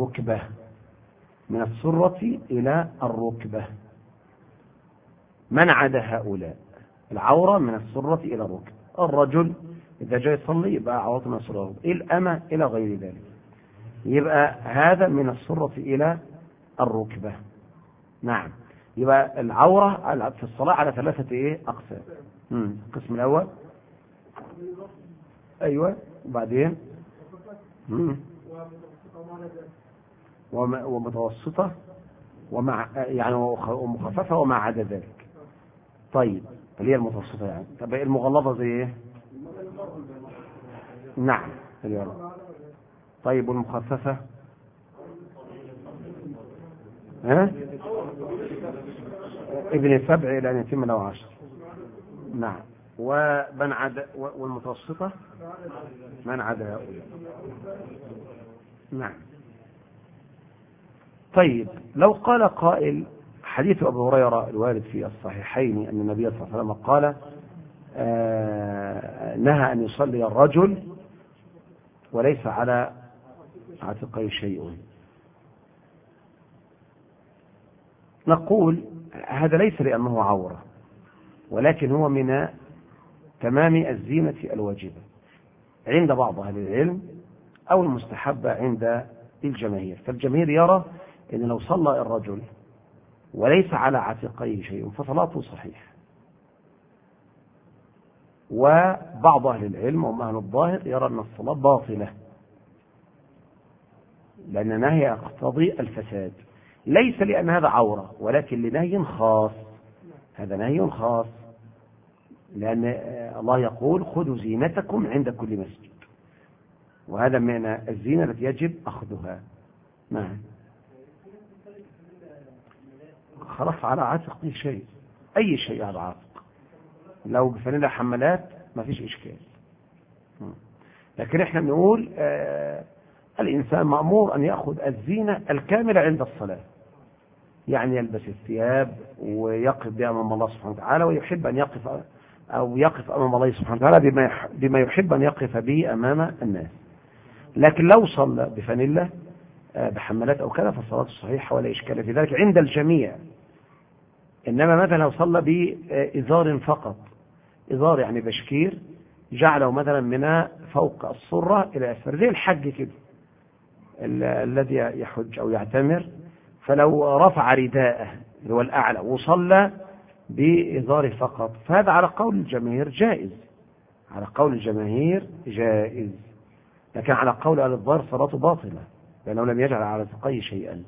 إلى الركبة، من عدا هؤلاء العورة من السرة إلى الركبة. الرجل إذا جاء يصلي يبقى عورته من السرة إلى الأمة إلى غير ذلك، يبقى هذا من السرة إلى الركبة. نعم. يبقى العورة في الصلاة على 3 أقسام. القسم الأول أيوة، وبعدين ومتوسطة ومخففة وما عدا ذلك. طيب، اللي هي المتوسطة يعني. طب المغلظة زي ايه؟ نعم، طيب، والمخففة ابن 7 إلى أن يتم له 10. نعم. ومن عدا، والمتوسطة من عدا هؤلاء. نعم. طيب، لو قال قائل حديث أبو هريرة الوارد في الصحيحين أن النبي صلى الله عليه وسلم قال نهى أن يصلي الرجل وليس على عاتقه شيء، نقول هذا ليس لأنه عورة، ولكن هو من تمام الزينة الواجبة عند بعض أهل العلم أو المستحبة عند الجماهير. فالجماهير يرى أن لو صلى الرجل وليس على عاتقيه شيء فصلاته صحيح، وبعض أهل العلم وهم أهل الظاهر يرى أن الصلاة باطلة لأن نهي يقتضي الفساد، ليس لأن هذا عورة ولكن لنهي خاص. هذا نهي خاص لأن الله يقول خذوا زينتكم عند كل مسجد، وهذا من الزينة التي يجب أخذها. نعم خلاص على عاتق شيء، أي شيء على عاتق، لو بفانيلا حملات ما فيش إشكال. لكن احنا بنقول الإنسان مأمور أن يأخذ الزينة الكاملة عند الصلاة، يعني يلبس الثياب ويقف بها أمام الله سبحانه وتعالى، ويحب أن يقف أو يقف أمام الله سبحانه وتعالى بما يحب أن يقف به أمام الناس. لكن لو صلى بفانيلا بحملات أو كذا فالصلاة صحيحة ولا إشكال في ذلك عند الجميع. إنما مثلا لو صلى بإزار فقط، إزار يعني بشكير، جعله مثلا من فوق الصرة إلى أسفل زي الحج كده الذي يحج أو يعتمر، فلو رفع رداءه اللي هو الأعلى وصلى بإزاره فقط فهذا على قول الجماهير جائز، على قول الجماهير جائز. لكن على قول أهل الظاهر صلاته باطلة لأنه لم يجعل على ساقيه شيئا.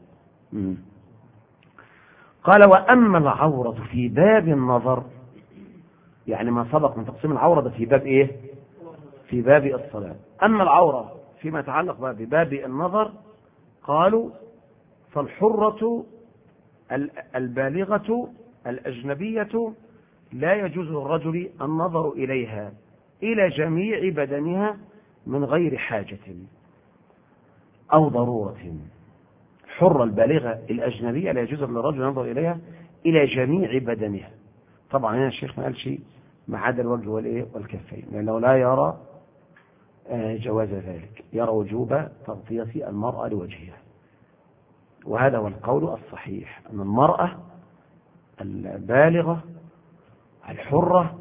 قال وأما العورة في باب النظر، يعني ما سبق من تقسيم العورة ده في باب إيه؟ في باب الصلاة. أما العورة فيما يتعلق بباب النظر قالوا فالحرة البالغة الأجنبية لا يجوز للرجل النظر إليها إلى جميع بدنها من غير حاجة أو ضرورة. الحرة البالغة الأجنبية لا يجوز للرجل ينظر إليها إلى جميع بدنها. طبعا هنا الشيخ ما قال شيء ما عدا الوجه والكفين، لأنه لا يرى جواز ذلك، يرى وجوب تغطية المرأة لوجهها. وهذا هو القول الصحيح، أن المرأة البالغة الحرة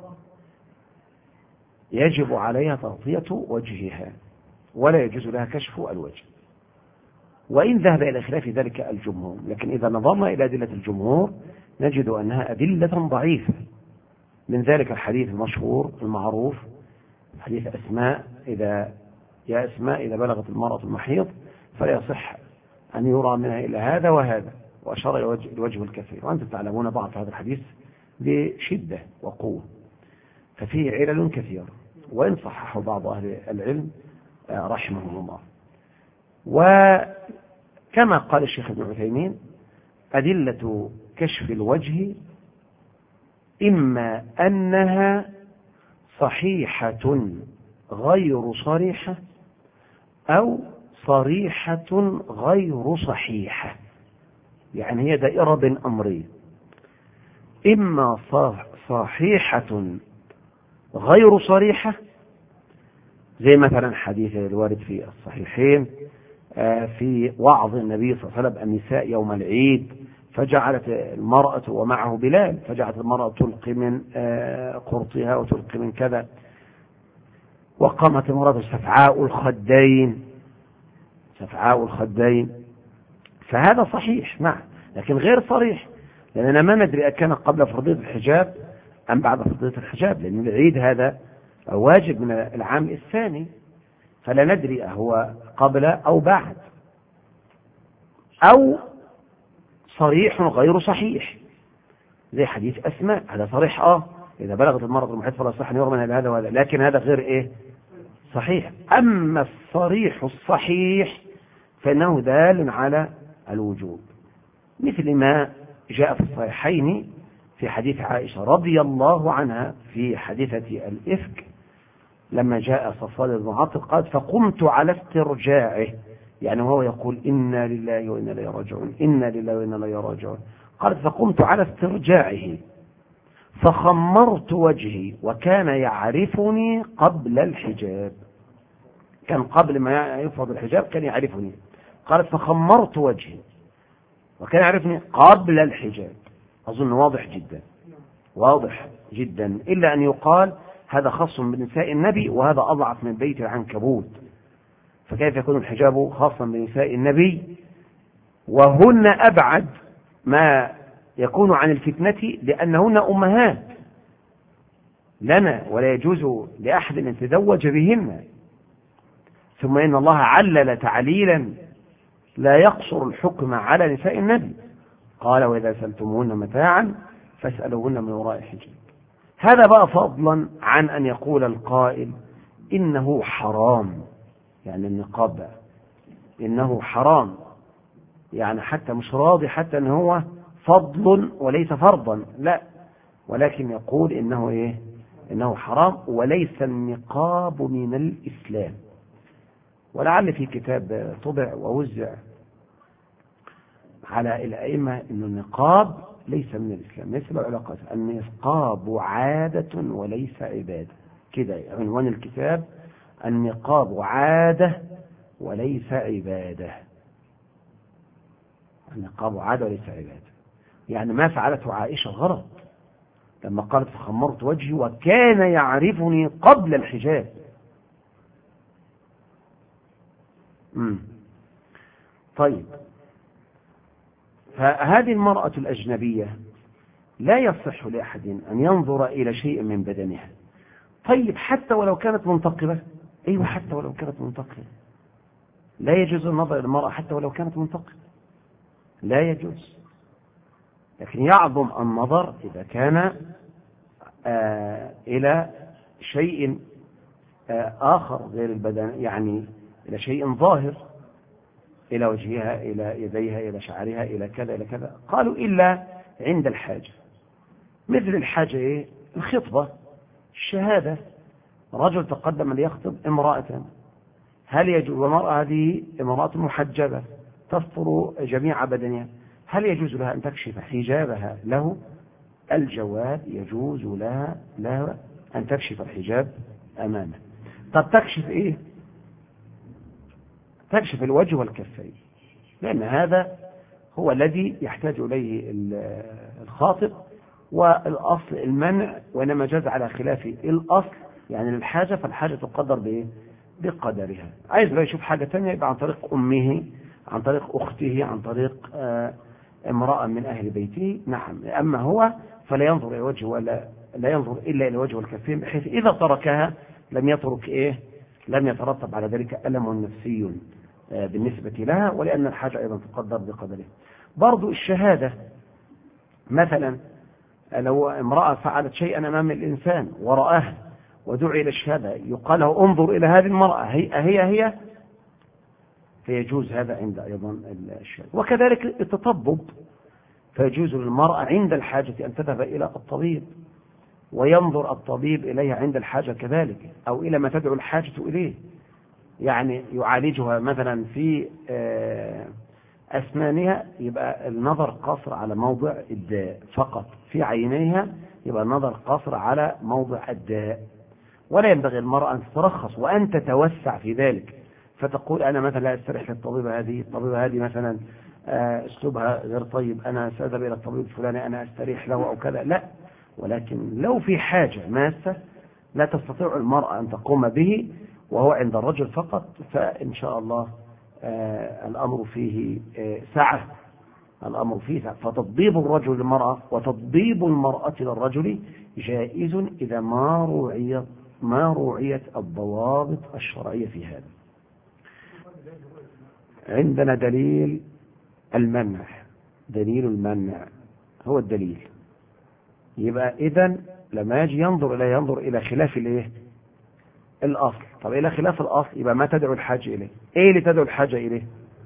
يجب عليها تغطية وجهها ولا يجوز لها كشف الوجه، وإن ذهب إلى خلاف ذلك الجمهور. لكن إذا نظرنا إلى أدلة الجمهور نجد أنها أدلة ضعيفة. من ذلك الحديث المشهور المعروف حديث أسماء، يا أسماء إذا بلغت المرأة المحيض فلا يصح أن يرى منها إلا هذا وهذا، وأشار إلى الوجه والكفين، وأنتم تعلمون ضعف هذا الحديث بشدة وقوة، ففيه علل كثيرة، وإن صححه بعض أهل العلم رحمهم الله. وكما قال الشيخ ابن عثيمين أدلة كشف الوجه إما أنها صحيحة غير صريحة أو صريحة غير صحيحة، يعني هي دائرة بين أمرين، إما صحيحة غير صريحة زي مثلا حديث الوارد في الصحيحين في وعظ النبي صلى الله عليه وسلم النساء يوم العيد، فجعلت المرأة ومعه بلال، فجعلت المرأة تلقي من قرطها وتلقي من كذا، وقامت المرأة سفعاء الخدين، فهذا صحيح معه لكن غير صريح، لأننا ما ندري أكان قبل فرضية الحجاب أم بعد فرضية الحجاب، لأن العيد هذا واجب من العام الثاني، فلا ندري هو قبل أو بعد، أو صريح غير صحيح زي حديث أسماء، هذا صريح إذا بلغت المرأة المحيض فلا يصح أن يرى منها هذا وهذا، لكن هذا غير صحيح. أما الصريح الصحيح فإنه دال على الوجوب، مثل ما جاء في الصحيحين في حديث عائشة رضي الله عنها في حادثة الإفك لما جاء صفوان بن عاطل قال فقمت على استرجاعه، يعني وهو يقول إنا لله وإنا إليه راجعون، إنا لله وإنا إليه راجعون، قالت فقمت على استرجاعه فخمرت وجهي وكان يعرفني قبل الحجاب، كان قبل ما يفرض الحجاب كان يعرفني، قالت فخمرت وجهي وكان يعرفني قبل الحجاب. أظن واضح جدا، واضح جدا، إلا أن يقال هذا خاص بنساء النبي وهذا أضعف من بيت العنكبوت. فكيف يكون الحجاب خاصا بنساء النبي وهن أبعد ما يكون عن الفتنة، لأنهن أمهات لنا ولا يجوز لأحد أن يتزوج بهن. ثم إن الله علل تعليلا لا يقصر الحكم على نساء النبي، قال وإذا سألتموهن متاعا فاسألوهن من وراء حجاب. هذا بقى فضلا عن أن يقول القائل إنه حرام، يعني النقاب بقى إنه حرام، يعني حتى مش راضي حتى أنه هو فضل وليس فرضا، لا، ولكن يقول إنه إيه؟ إنه حرام وليس النقاب من الإسلام. ولعل في كتاب طبع ووزع على الأئمة إن النقاب ليس من الإسلام، ليس له علاقة، النقاب عادة وليس عبادة، كده عنوان الكتاب النقاب عادة وليس عبادة. النقاب عادة وليس عبادة، يعني ما فعلته عائشة غلط لما قالت فخمرت وجهي وكان يعرفني قبل الحجاب. طيب، فهذه المرأة الأجنبية لا يصح لأحد أن ينظر إلى شيء من بدنها. طيب حتى ولو كانت منتقبة، أيوة حتى ولو كانت منتقبة لا يجوز النظر إلى المرأة حتى ولو كانت منتقبة، لا يجوز. لكن يعظم النظر إذا كان إلى شيء آخر غير البدن، يعني إلى شيء ظاهر، إلى وجهها، إلى يديها، إلى شعرها، إلى كذا إلى كذا. قالوا إلا عند الحاجة، مثل الحاجة إيه؟ الخطبة، الشهادة، رجل تقدم ليخطب امرأة، هل يجوز؟ والمرأة هذه امرأة محجبة تستر جميع بدنها، هل يجوز لها أن تكشف حجابها له؟ الجواب يجوز لها أن تكشف الحجاب أمامه. طب تكشف إيه؟ تكشف الوجه والكفين، لأن هذا هو الذي يحتاج إليه الخاطب، والأصل المنع، وإنما جاز على خلاف الأصل، يعني للحاجة فالحاجة تقدر بإيه؟ بقدرها. عايز بقى يشوف حاجة تانية يبقى عن طريق أمه، عن طريق أخته، عن طريق امرأة من أهل بيته، نعم. أما هو فلا ينظر إلى وجه ولا لا ينظر إلا إلى وجه والكفين، بحيث إذا تركها لم يترك إيه؟ لم يترتب على ذلك ألم نفسي بالنسبة لها، ولأن الحاجة أيضا تقدر بقدرها. برضو الشهادة مثلا، لو امرأة فعلت شيئا أمام الإنسان ورآها ودعي إلى الشهادة، يقال له انظر إلى هذه المرأة هي فيجوز هذا عند أيضا الشهادة. وكذلك التطبب، فيجوز للمرأة عند الحاجة أن تذهب إلى الطبيب وينظر الطبيب إليها عند الحاجة كذلك، أو إلى ما تدعو الحاجة إليه، يعني يعالجها مثلا في أسنانها، يبقى النظر قاصر على موضع الداء فقط، في عينيها يبقى النظر قاصر على موضع الداء. ولا ينبغي المرأة أن تترخص وأن تتوسع في ذلك، فتقول أنا مثلا لا أستريح للطبيبة هذه، الطبيبة هذه مثلا أسلوبها غير طيب، أنا سأذهب إلى الطبيب الفلاني أنا أستريح له أو كذا، لا. ولكن لو في حاجة ماسة لا تستطيع المرأة أن تقوم به وهو عند الرجل فقط، فإن شاء الله الأمر فيه سعة، الأمر فيه سعة. فتطبيب الرجل للمرأة وتطبيب المرأة للرجل جائز إذا ما روعيت الضوابط الشرعية في هذا. عندنا دليل المنع، دليل المنع هو الدليل. يبقى إذن لما يجي ينظر إلى خلاف الإيه؟ الأصل. طب إلى خلاف الأصل يبقى ما تدعو الحاجة إليه؟ إيه اللي تدعو الحاجة إليه؟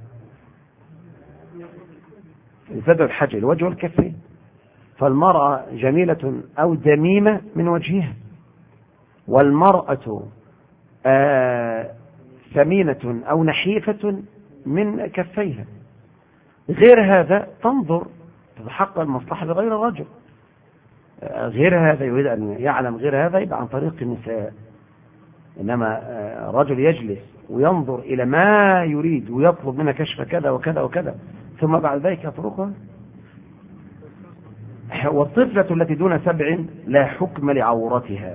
اللي تدعو الحاجة الوجه والكفين. فالمرأة جميلة أو دميمة من وجهها، والمرأة ثمينة أو نحيفة من كفيها. غير هذا تنظر تتحقق المصلحة لغير الرجل، غير هذا يريد أن يعلم غير هذا يبقى عن طريق النساء. إنما رجل يجلس وينظر إلى ما يريد ويطلب منها كشف كذا وكذا وكذا، ثم بعد ذلك يتركها. والطفلة التي دون 7 لا حكم لعورتها.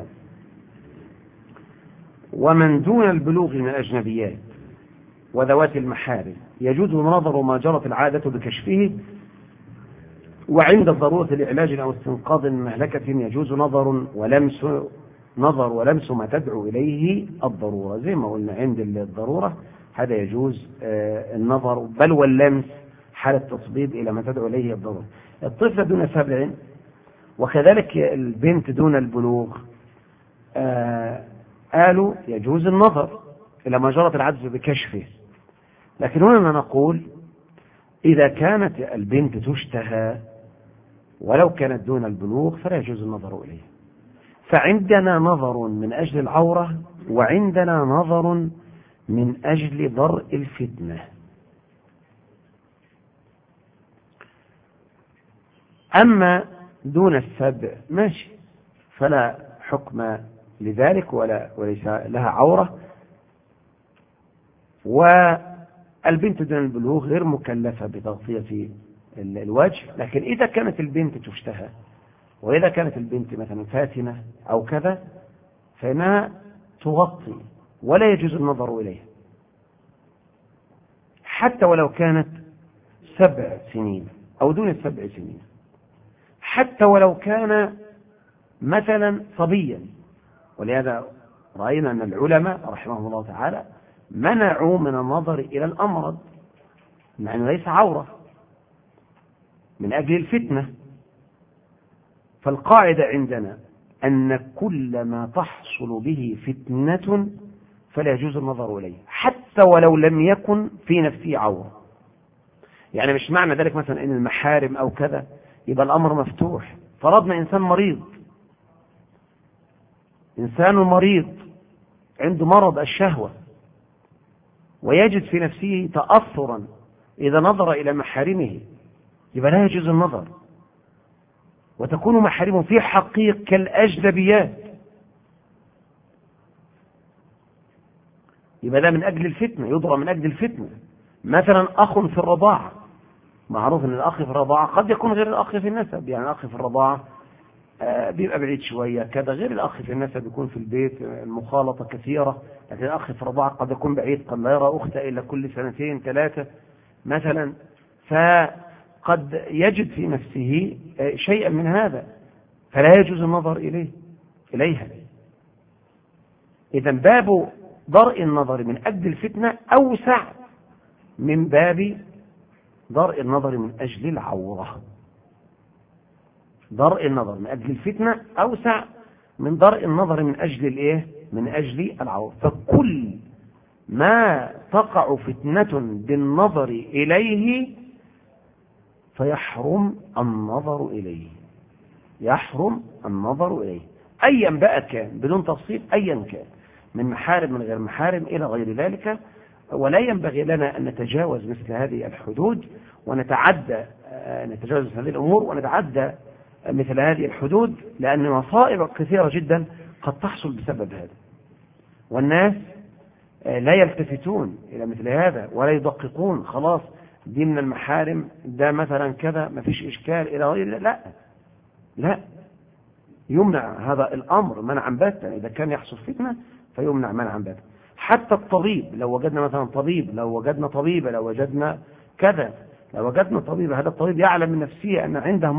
ومن دون البلوغ من الأجنبيات وذوات المحارم يجوز نظر ما جرت العادة بكشفه، وعند الضرورة لعلاج أو استنقاذ مهلكة يجوز نظر ولمس ما تدعو إليه الضرورة. زي ما قلنا عند الضرورة هذا يجوز النظر بل واللمس حال التصبيب إلى ما تدعو إليه الضرورة. الطفل دون 7 وكذلك البنت دون البلوغ قالوا يجوز النظر إلى ما جرت العادة بكشفه، لكن هنا نقول إذا كانت البنت تشتهى ولو كانت دون البلوغ فلا يجوز النظر إليه. فعندنا نظر من أجل العورة وعندنا نظر من أجل درء الفتنة. أما دون 7 ماشي فلا حكم لذلك وليس لها عورة، والبنت دون البلوغ غير مكلفة بتغطية الوجه. لكن إذا كانت البنت تشتهى وإذا كانت البنت مثلا فاتنة أو كذا فإنها تغطي ولا يجوز النظر إليها حتى ولو كانت 7 سنين أو دون 7 سنين، حتى ولو كان مثلا صبيا. ولهذا رأينا أن العلماء رحمهم الله تعالى منعوا من النظر إلى الأمرض مع أنه ليس عورة من أجل الفتنة. فالقاعدة عندنا أن كل ما تحصل به فتنة فلا يجوز النظر إليه حتى ولو لم يكن في نفسه عورة. يعني مش معنى ذلك مثلا إن المحارم أو كذا يبقى الأمر مفتوح. فرضنا إنسان مريض، إنسان مريض عنده مرض الشهوة ويجد في نفسه تأثرا إذا نظر إلى محارمه يبقى لا يجوز النظر، وتكون محارمه في حقيقة كالأجنبيات، يبقى ده من أجل الفتنة، يضرب من أجل الفتنة. مثلا أخ في الرضاعة، معروف أن الأخ في الرضاعة قد يكون غير الأخ في النسب. يعني الأخ في الرضاعة بيبقى بعيد شوية كذا، غير الأخ في النسب يكون في البيت المخالطة كثيرة. لكن الأخ في الرضاعة قد يكون بعيد، قد لا يرى أخته إلا كل 2 3 مثلا، فقد يجد في نفسه شيئا من هذا فلا يجوز النظر إليها. إذن باب درء النظر من أجل الفتنة أوسع من باب درء النظر من أجل العورة. درء النظر من أجل الفتنة أوسع من درء النظر من أجل من أجل العورة. فكل ما تقع فتنة بالنظر إليه فيحرم النظر إليه، يحرم النظر إليه أيا بقى كان، بدون تفصيل أيا كان، من محارم من غير محارم إلى غير ذلك. ولا ينبغي لنا أن نتجاوز مثل هذه الحدود ونتعدى نتجاوز مثل هذه الأمور ونتعدى مثل هذه الحدود، لأن مصائب كثيرة جدا قد تحصل بسبب هذا، والناس لا يلتفتون إلى مثل هذا ولا يدققون. خلاص دي من المحارم، ده مثلا كذا ما فيش إشكال إلى غير. لا يمنع هذا الأمر منعا باتا. إذا كان يحصل فتنة فيمنع منعا باتا. حتى الطبيب، لو وجدنا مثلا طبيب، لو وجدنا طبيبة، لو وجدنا كذا، لو وجدنا طبيبة، هذا الطبيب يعلم من نفسه أن عنده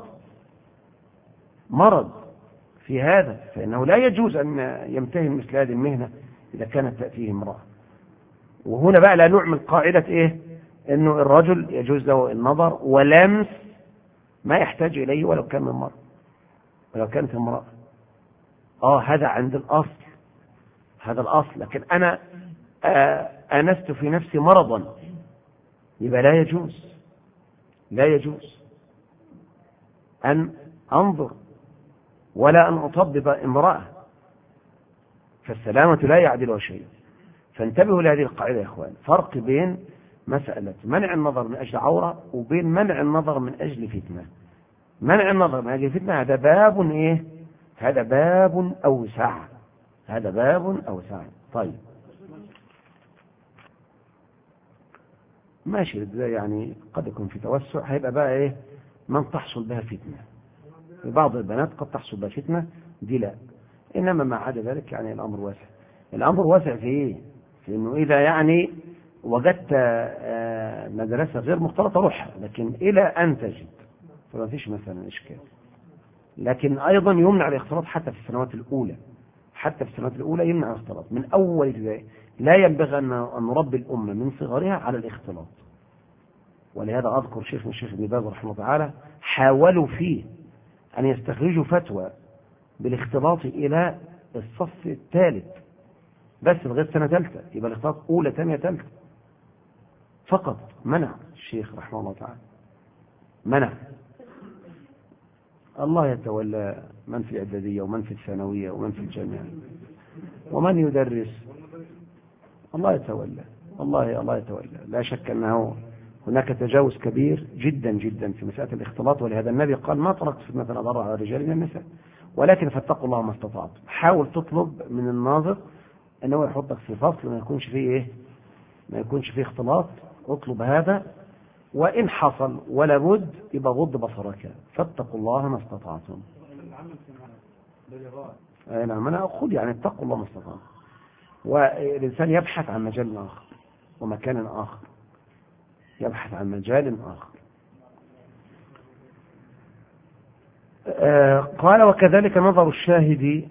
مرض في هذا، فإنه لا يجوز أن يمتهن مثل هذه المهنة إذا كانت تأتيه امرأة. وهنا بقى لا نعمل قاعدة إنه الرجل يجوز له النظر ولمس ما يحتاج إليه ولو كان من مرأة، ولو كانت امرأة. هذا عند الأصل، هذا الأصل. لكن أنا آنست في نفسي مرضا يبقى لا يجوز أن أنظر ولا أن أطبب امرأة، فالسلامة لا يعدلها شيء. فانتبهوا لهذه القاعدة يا إخوان، فرق بين مسألة منع النظر من أجل عورة وبين منع النظر من أجل فتنة. منع النظر من أجل فتنة هذا باب هذا باب أوسع، هذا باب أوسع. طيب ماشي، يعني قد يكون في توسع، هيبقى بقى ايه من تحصل بها فتنة. بعض البنات قد تحصل بها فتنة، دي لا. إنما ما عدا ذلك يعني الأمر واسع. الأمر واسع في إيه؟ في إنه إذا يعني وجدت مدرسة غير مختلطة روحها، لكن إلى أن تجد فما فيش مثلا إشكال. لكن أيضا يمنع الاختلاط حتى في السنوات الأولى، حتى في السنوات الأولى يمنع الاختلاط من أول ابتدائي. لا ينبغي أن نربي الأمة من صغرها على الاختلاط. ولهذا أذكر شيخنا الشيخ ابن باز رحمه الله تعالى حاولوا فيه أن يستخرجوا فتوى بالاختلاط إلى الصف الثالث بس لغاية سنة ثالثة، يبقى الاختلاط أولى ثانية ثالثة فقط. منع الشيخ رحمه الله تعالى، منع. الله يتولى من في الإعدادية ومن في الثانوية ومن في الجامعة ومن يدرس. الله يتولى، الله يتولى. لا شك أنه هناك تجاوز كبير جدا جدا في مسألة الاختلاط. ولهذا النبي قال ما تركت فتنة أضر على الرجال من النساء، ولكن فاتقوا الله ما استطعتم. حاول تطلب من الناظر أنه يحطك في فصل ما يكونش فيه إيه، ما يكونش فيه اختلاط. اطلب هذا، وإن حصل ولا بد يبقى غض بصرك، فاتقوا الله ما استطعتم. نعم، أنا أقول يعني اتقوا الله ما استطعتم. والإنسان يبحث عن مجال آخر ومكان آخر، يبحث عن مجال آخر. قال وكذلك نظر الشاهد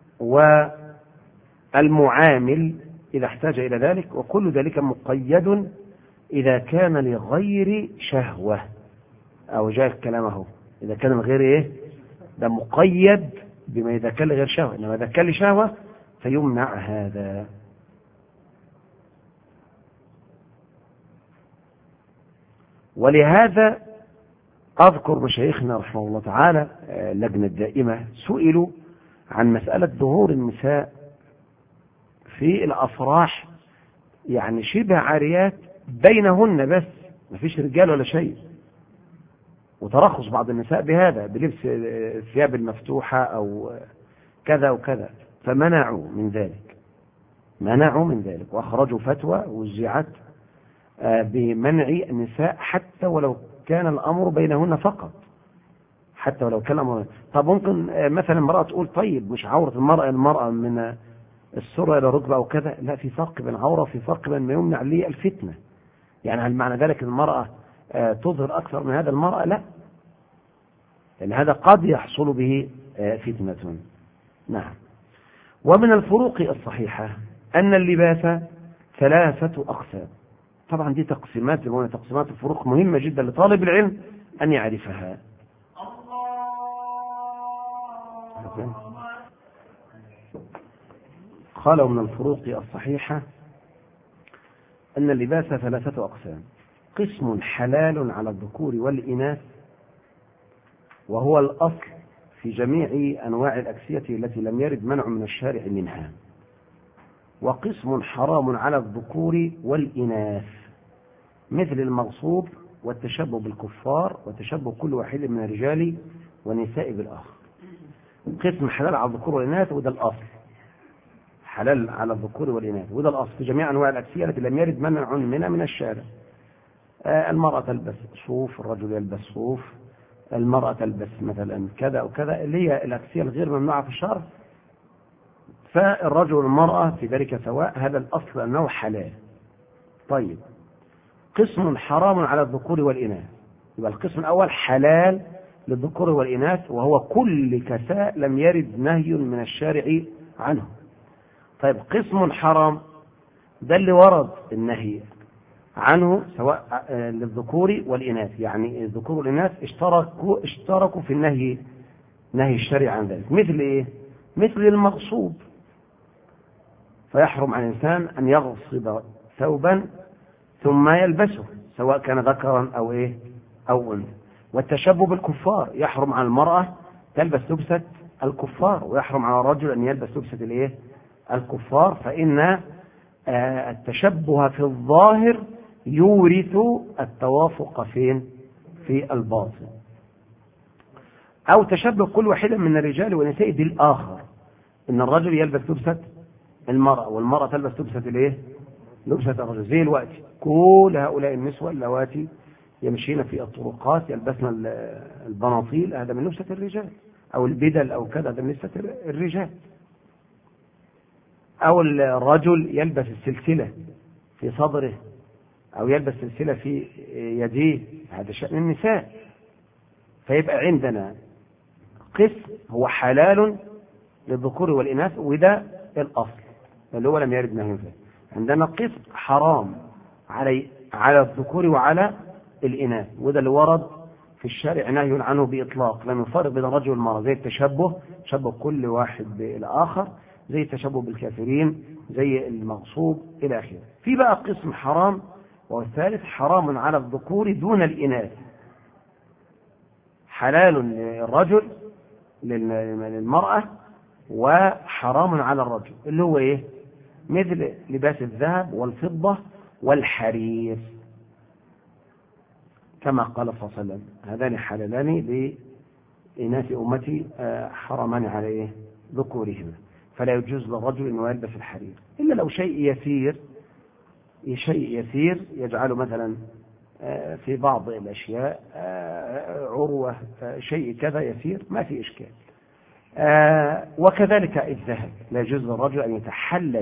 والمعامل إذا احتاج إلى ذلك، وكل ذلك مقيد إذا كان لغير شهوة. أو جاء كلامه إذا كان غير إيه، ده مقيد بما إذا كان لغير شهوة، إنما إذا كان لشهوة فيمنع هذا. ولهذا أذكر مشايخنا رحمه الله تعالى اللجنة الدائمة سئلوا عن مسألة ظهور النساء في الأفراح، يعني شبه عاريات بينهن بس، ما فيش رجال ولا شيء، وترخص بعض النساء بهذا بلبس الثياب المفتوحة أو كذا وكذا، فمنعوا من ذلك، منعوا من ذلك وأخرجوا فتوى وزعت بمنع النساء حتى ولو كان الأمر بينهن فقط، حتى ولو كان الأمر. طب ممكن مثلا امرأة تقول طيب مش عورة المرأة من السرة إلى الركبة أو كذا، لا، في فرق بين عورة وفي فرق بين ما يمنع للفتنة. يعني هل معنى ذلك المرأة تظهر أكثر من هذا المرأة؟ لا، لأن هذا قد يحصل به فتنة. نعم. ومن الفروق الصحيحة أن اللباس 3 أقسام. طبعا دي تقسيمات الفروق مهمة جدا لطالب العلم أن يعرفها. قالوا من الفروق الصحيحة أن اللباس 3 أقسام: قسم حلال على الذكور والإناث، وهو الأصل في جميع أنواع الأكسية التي لم يرد منع من الشارع منها، وقسم حرام على الذكور والإناث مثل المغصوب والتشبه بالكفار وتشبه كل واحد من الرجال والنساء بالآخر. قسم حلال على الذكور والإناث، وده الأصل، حلال على الذكور والإناث، وده الأصل في جميع أنواع الأكسية التي لم يرد منع منها من الشارع. المرأة تلبس صوف، الرجل يلبس صوف، المرأة تلبس مثلا كذا أو كذا، اللي هي الأكسية الغير ممنوعة في الشرع، فالرجل والمرأة في ذلك سواء، هذا الأصل أنه حلال. طيب، قسم حرام على الذكور والإناث، يبقى القسم الأول حلال للذكور والإناث، وهو كل كساء لم يرد نهي من الشارع عنه. طيب، قسم حرام ده اللي ورد النهي عنه سواء للذكور والإناث، يعني الذكور والإناث اشتركوا في النهي، نهي الشرع عن ذلك. مثل إيه؟ مثل المغصوب، فيحرم على الإنسان أن يغصب ثوبا ثم يلبسه سواء كان ذكرا أو إيه أو أنثى. والتشبه بالكفار، يحرم على المرأة تلبس لبسة الكفار، ويحرم على الرجل أن يلبس لبسة الإيه الكفار، فإن التشبه في الظاهر يورث التوافق فين؟ في الباطن. أو تشبه كل واحد من الرجال والنساء بالآخر، إن الرجل يلبس لبسة المرأة والمرأة تلبس لبسة الإيه لبسة الرجل زي الوقت كل هؤلاء النسوة اللواتي يمشين في الطرقات يلبسن البناطيل، هذا من لبسة الرجال، أو البدل أو كذا، هذا من لبسة الرجال. أو الرجل يلبس السلسلة في صدره أو يلبس سلسلة في يديه، هذا شأن النساء. فيبقى عندنا قسم هو حلال للذكور والإناث، وده الأصل اللي هو لم يرد نهي فيه. عندنا قسم حرام على الذكور وعلى الإناث، وده اللي ورد في الشارع نهي عنه بإطلاق، لم يفرق بين الرجل والمرأة، زي التشبه، تشبه كل واحد بالآخر، زي التشبه بالكافرين، زي المغصوب إلى آخره. في بقى قسم حرام، والثالث حرام على الذكور دون الإناث، حلال للرجل للمرأة وحرام على الرجل، اللي هو إيه؟ مثل لباس الذهب والفضة والحرير، كما قال صلى الله عليه وسلم: هذان حلالان لإناث أمتي حرمان على ذكورهما، فلا يجوز للرجل أنه يلبس الحرير إلا لو شيء يسير يجعله مثلا في بعض الأشياء عروة، شيء كذا يسير، ما في إشكال. وكذلك الذهب، لا يجوز للرجل أن يتحلى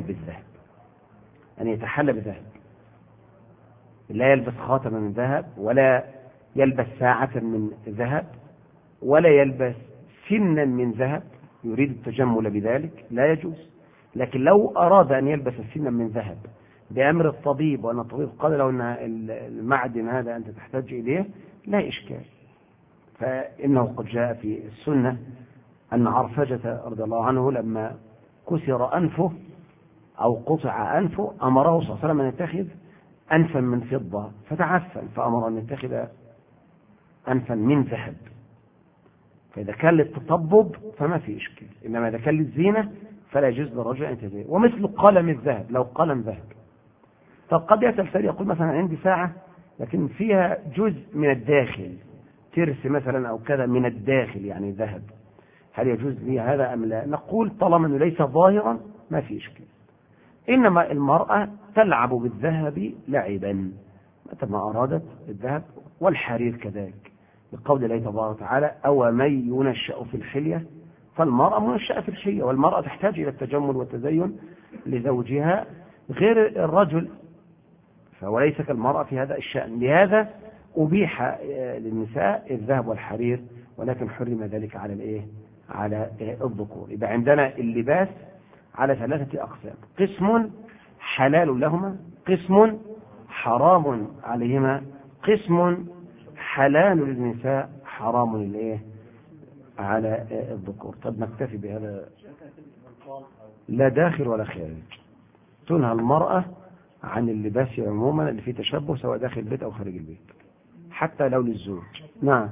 بالذهب، لا يلبس خاتما من ذهب، ولا يلبس ساعة من ذهب، ولا يلبس سنا من ذهب يريد التجمل بذلك، لا يجوز. لكن لو أراد أن يلبس سنا من ذهب بأمر الطبيب، وأن الطبيب قال له أن المعدن هذا أنت تحتاج إليه، لا إشكال. فإنه قد جاء في السنة أن عرفجة رضي الله عنه لما كسر أنفه أو قطع أنفه أمره صلى الله عليه وسلم أن يتخذ أنفا من فضة فتعفن، فأمر أن يتخذ أنفا من ذهب. فإذا كان للتطبب فما في إشكال، إنما إذا كان للزينة فلا يجوز للرجل أن يتزين. ومثل قلم الذهب، لو قلم ذهب، طب قد يأتي الفريق يقول مثلا عندي ساعة لكن فيها جزء من الداخل، ترس مثلا أو كذا من الداخل يعني ذهب، هل يجوز لي هذا أم لا؟ نقول طالما أنه ليس ظاهرا ما في إشكال. إنما المرأة تلعب بالذهب لعبا متى ما أرادت الذهب، والحرير كذلك، بقول الله تبارك وتعالى: أو من ينشأ في الحلية، فالمرأة منشأة في الحلية، والمرأة تحتاج إلى التجمل والتزين لزوجها غير الرجل، وليس كالمرأة في هذا الشأن. لهذا أبيح للنساء الذهب والحرير، ولكن حرم ذلك على الذكور. يبقى عندنا اللباس على ثلاثة أقسام: قسم حلال لهما، قسم حرام عليهما، قسم حلال للنساء حرام على الذكور. طب نكتفي بهذا، لا داخل ولا خارج. تنهى المرأة عن اللباس عموما اللي فيه تشبه، سواء داخل البيت أو خارج البيت، حتى لو للزوج. نعم،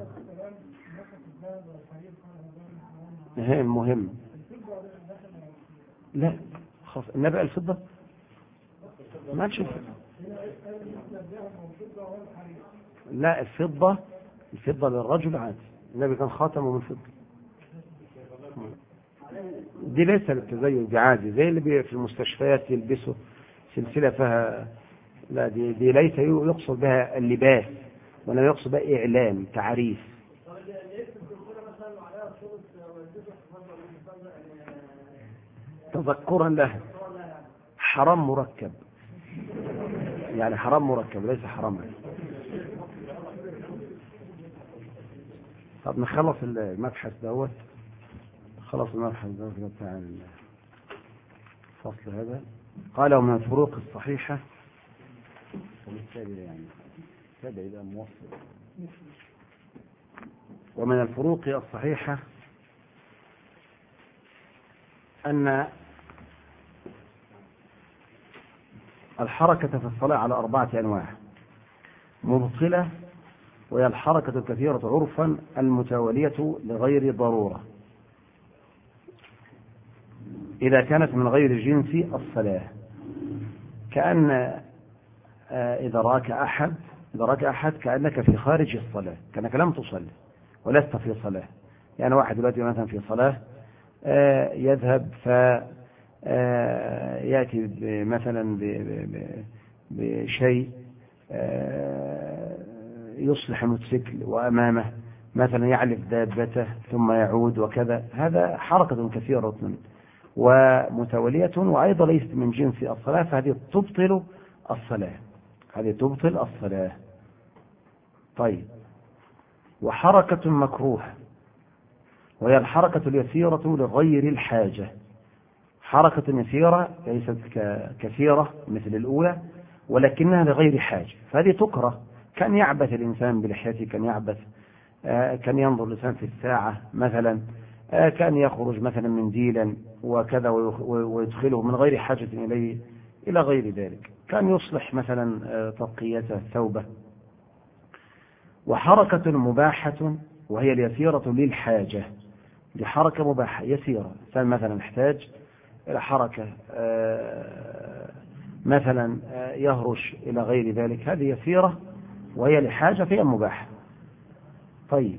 مهم. لا خلاص، النبي الفضة ما نشوف. لا، الفضة للرجل عادي، النبي كان خاتمه من فضة، دي ليس للتزين، دي عادي زي اللي في المستشفيات يلبسوا سلسلة فيها، لا دي ليس يقصد بها اللباس، ولا يقصد بها إعلام تعريف. تذكرا له، حرام مركب، يعني حرام مركب ليس حراما. طب نخلص المبحث دوت، خلص المبحث دوت بتاع الفصل هذا. قال: ومن الفروق الصحيحة، ومن الفروق الصحيحة أن الحركة في الصلاة على 4 أنواع: مبطلة، وهي الحركة الكثيرة عرفا المتوالية لغير ضرورة، إذا كانت من غير جنس الصلاة، كأن إذا راك أحد كأنك في خارج الصلاة، كأنك لم تصلي ولست في صلاة. يعني واحد دلوقتي مثلا في صلاة يذهب فيأتي مثلا بشيء يصلح الموتوسيكل وأمامه مثلا يعلف دابته ثم يعود وكذا، هذا حركة كثيرة ومتولية وأيضا ليست من جنس الصلاة، فهذه تبطل الصلاة، هذه تبطل الصلاة. طيب، وحركة مكروهة وهي الحركة اليسيرة لغير الحاجة، حركة يسيرة ليست كثيرة مثل الأولى ولكنها لغير حاجة، فهذه تكره، كان يعبث الإنسان بلحيته، كان يعبث، كان ينظر الإنسان في الساعة مثلا، كان يخرج مثلا منديلا وكذا ويدخله من غير حاجة إليه إلى غير ذلك، كان يصلح مثلا ترقيته ثوبه. وحركة مباحة وهي اليسيرة للحاجة، دي حركة مباحة يسيرة، مثلا احتاج إلى حركة مثلا يهرش إلى غير ذلك، هذه يسيرة وهي لحاجة فهي مباحة. طيب،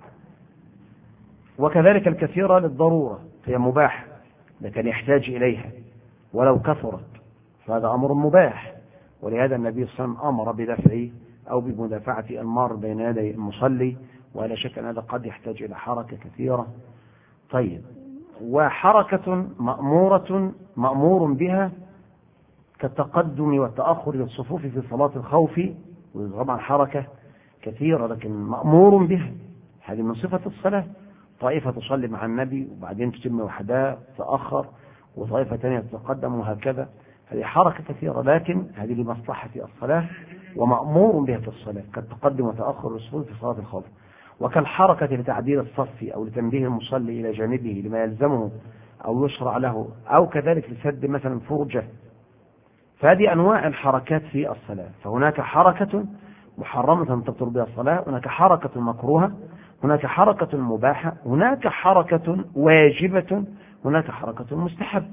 وكذلك الكثيرة للضرورة هي مباحة لكن يحتاج إليها ولو كثرت، فهذا أمر مباح، ولهذا النبي صلى الله عليه وسلم أمر بدفعه أو بمدافعة المار بين يدي المصلي، ولا شك أن هذا قد يحتاج إلى حركة كثيرة. طيب، وحركة مأمور بها كالتقدم والتأخر للصفوف في صلاة الخوف، وطبعا حركة كثيرة لكن مأمور بها، هذه من صفة الصلاة، طائفة تصلي مع النبي وبعدين تتم وحدها تأخر، وطائفة ثانية تتقدم وهكذا، هذه حركة كثيرة لكن هذه لمصلحة الصلاة ومأمور بها في الصلاة، كالتقدم وتأخر للصفوف في صلاة الخوف، وكالحركة لتعديل الصف أو لتنبيه المصلي إلى جانبه لما يلزمه أو يشرع له، أو كذلك لسد مثلا فرجة، فهذه أنواع الحركات في الصلاة. فهناك حركة محرمة تبطل بها الصلاة، هناك حركة مكروهة، هناك حركة مباحة، هناك حركة واجبة، هناك حركة مستحب.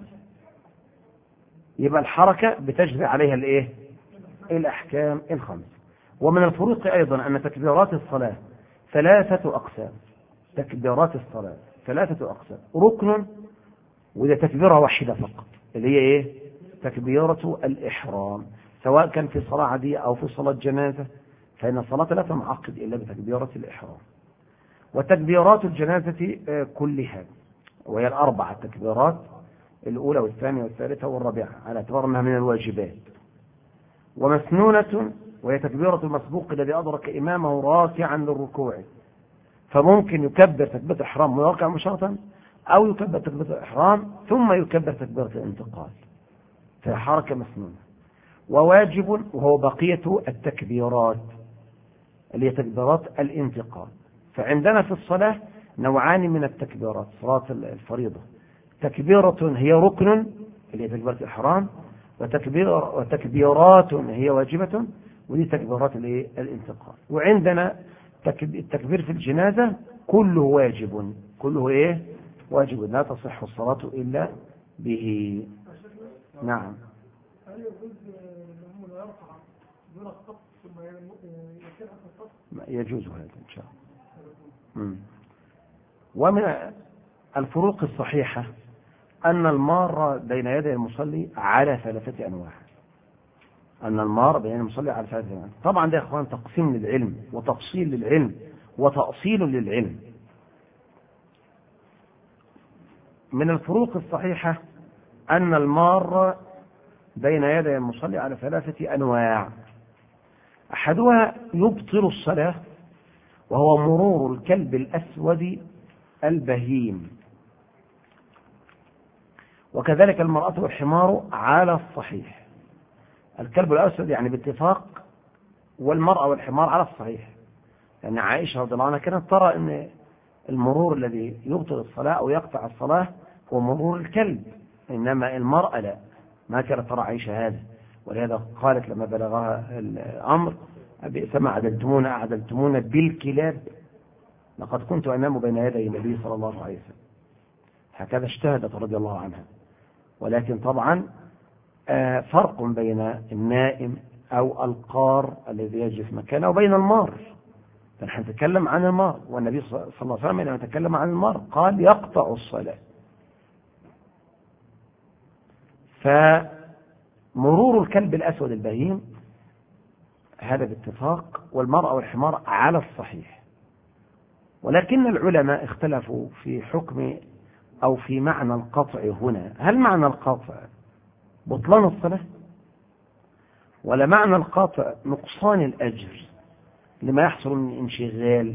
يبقى الحركة بتجري عليها الأحكام الخمس. ومن الفروق أيضا أن تكبيرات الصلاة ثلاثة أقسام، تكبيرات الصلاة ثلاثة أقسام، ركن وإذا تكبيرة واحدة فقط اللي هي تكبيرة الإحرام، سواء كان في صلاة عادية أو في صلاة جنازة، فإن الصلاة لا تنعقد إلا بتكبيرة الإحرام. وتكبيرات الجنازة كلها وهي الأربعة التكبيرات، الأولى والثانية والثالثة والرابعة، على اعتبار أنها من الواجبات. ومسنونة وهي تكبيرة المسبوق الذي أدرك إمامه راكعا للركوع، فممكن يكبر تكبيرة الإحرام ويركع مباشرة، أو يكبر تكبيرة الإحرام ثم يكبر تكبيرة الانتقال، فهي حركة مسنونة. وواجب وهو بقية التكبيرات اللي هي تكبيرات الانتقال. فعندنا في الصلاة نوعان من التكبيرات، صلاة الفريضة تكبيرة هي ركن اللي هي تكبيرة الإحرام، وتكبيرات هي واجبة ودي تكبيرات الانتقال. وعندنا التكبير في الجنازة كله واجب، كله واجب، لا تصح الصلاة إلا به. نعم. يجوز هذا إن شاء الله. ومن الفروق الصحيحة أن المار بين يدي المصلي على ثلاثة أنواع، أن المار بين المصلي على ثلاثة أنواع. طبعا ده يا إخوان تقسيم للعلم وتفصيل للعلم وتأصيل للعلم. من الفروق الصحيحة أن المار بين يدي المصلي على ثلاثة أنواع، أحدها يبطل الصلاة وهو مرور الكلب الأسود البهيم، وكذلك المرأة والحمار على الصحيح. الكلب الأسود يعني باتفاق، والمرأة والحمار على الصحيح، يعني عائشة رضي الله عنها كانت ترى أن المرور الذي يبطل الصلاة أو يقطع الصلاة هو مرور الكلب، إنما المرأة لا، ما كانت ترى عائشة هذا، ولهذا قالت لما بلغها الأمر أبئسما أعدلتمونا بالكلاب، لقد كنت أنام بين يدي النبي صلى الله عليه وسلم. هكذا اجتهدت رضي الله عنها. ولكن طبعا فرق بين النائم أو القار الذي يجلس مكانه وبين المار. فنحن نتكلم عن المار، والنبي صلى الله عليه وسلم لما تكلم عن المار قال يقطع الصلاة. فمرور الكلب الأسود البهيم هذا باتفاق، والمرأة والحمار على الصحيح. ولكن العلماء اختلفوا في حكم أو في معنى القطع هنا. هل معنى القطع بطلان الصلاة، ولا معنى القطع نقصان الأجر لما يحصل من انشغال؟